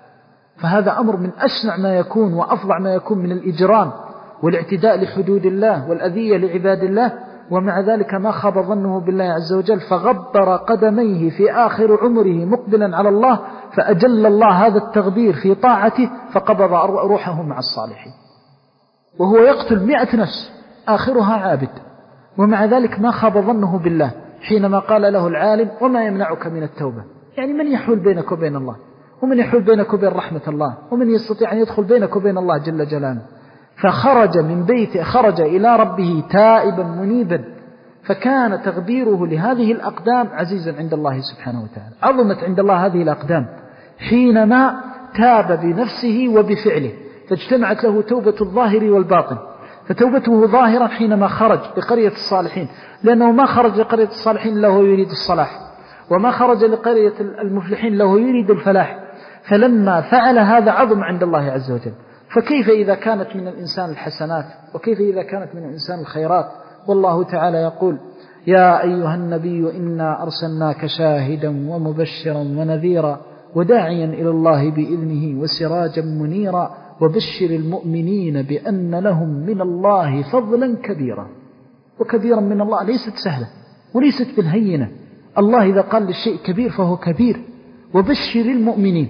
فهذا أمر من أشنع ما يكون وأفظع ما يكون من الإجرام والاعتداء لحدود الله والأذية لعباد الله، ومع ذلك ما خاب ظنه بالله عز وجل فغبر قدميه في آخر عمره مقبلا على الله، فأجل الله هذا التغبير في طاعته فقبض روحه مع الصالحين، وهو يقتل مئة نفس آخرها عابد، ومع ذلك ما خاب ظنه بالله حينما قال له العالم: وما يمنعك من التوبة؟ يعني من يحول بينك وبين الله، ومن يحول بينك وبين رحمة الله، ومن يستطيع أن يدخل بينك وبين الله جل جلاله؟ فخرج من بيته، خرج إلى ربه تائبا منيبا، فكان تغبيره لهذه الأقدام عزيزا عند الله سبحانه وتعالى. عظمت عند الله هذه الأقدام حينما تاب بنفسه وبفعله، فاجتمعت له توبة الظاهر والباطن. فتوبته ظاهرا حينما خرج لقرية الصالحين، لأنه ما خرج لقرية الصالحين له يريد الصلاح، وما خرج لقرية المفلحين له يريد الفلاح. فلما فعل هذا عظم عند الله عز وجل. فكيف إذا كانت من الإنسان الحسنات، وكيف إذا كانت من الإنسان الخيرات؟ والله تعالى يقول: يا أيها النبي إنا أرسلناك شاهدا ومبشرا ونذيرا وداعيا إلى الله بإذنه وسراجا منيرا وبشر المؤمنين بأن لهم من الله فضلا كبيرا. وكبيرا من الله ليست سهلة وليست بالهينة. الله إذا قال للشيء كبير فهو كبير. وبشر المؤمنين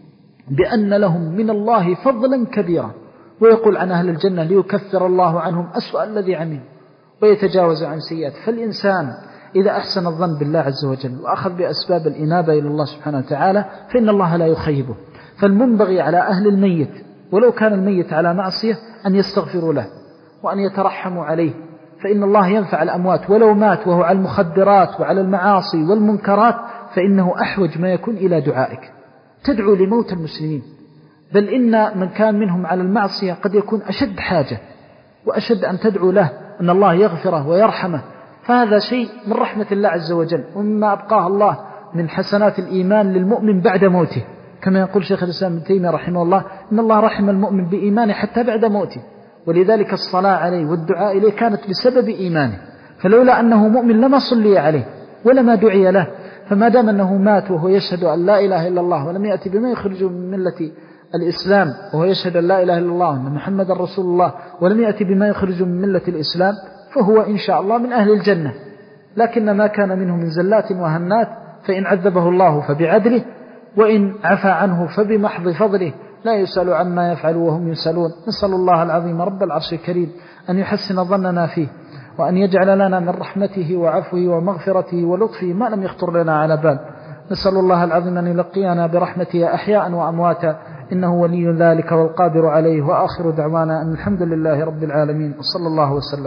بأن لهم من الله فضلا كبيرا. ويقول عن أهل الجنة: ليكفر الله عنهم أسوأ الذي عملوا ويتجاوز عن سيئات. فالإنسان إذا أحسن الظن بالله عز وجل وأخذ بأسباب الإنابة إلى الله سبحانه وتعالى فإن الله لا يخيبه. فالمنبغي على أهل الميت ولو كان الميت على معصية أن يستغفروا له وأن يترحموا عليه، فإن الله ينفع الأموات. ولو مات وهو على المخدرات وعلى المعاصي والمنكرات فإنه أحوج ما يكون إلى دعائك. تدعو لموت المسلمين، بل إن من كان منهم على المعصية قد يكون أشد حاجة وأشد أن تدعو له أن الله يغفره ويرحمه. فهذا شيء من رحمة الله عز وجل، ومما أبقاه الله من حسنات الإيمان للمؤمن بعد موته، كما يقول شيخ الإسلام ابن تيمية رحمه الله: إن الله رحم المؤمن بإيمانه حتى بعد موته. ولذلك الصلاة عليه والدعاء إليه كانت بسبب إيمانه، فلولا أنه مؤمن لما صلي عليه ولما دعي له. فما دام أنه مات وهو يشهد أن لا إله إلا الله ولم يأتي بما يخرج من ملة الإسلام، وهو يشهد أن لا إله إلا الله وأن محمد رسول الله ولم يأتي بما يخرج من ملة الإسلام، فهو إن شاء الله من أهل الجنة. لكن ما كان منه من زلات وهنات فإن عذبه الله فبعدله وإن عفى عنه فبمحض فضله، لا يسأل عما يفعل وهم يسألون. نسأل الله العظيم رب العرش الكريم أن يحسن ظننا فيه، وأن يجعل لنا من رحمته وعفوه ومغفرته ولطفه ما لم يخطر لنا على بال. نسأل الله العظيم أن يلقينا برحمته أحياء وأمواتا، إنه ولي ذلك والقادر عليه. وآخر دعوانا أن الحمد لله رب العالمين، وصلى الله وسلم.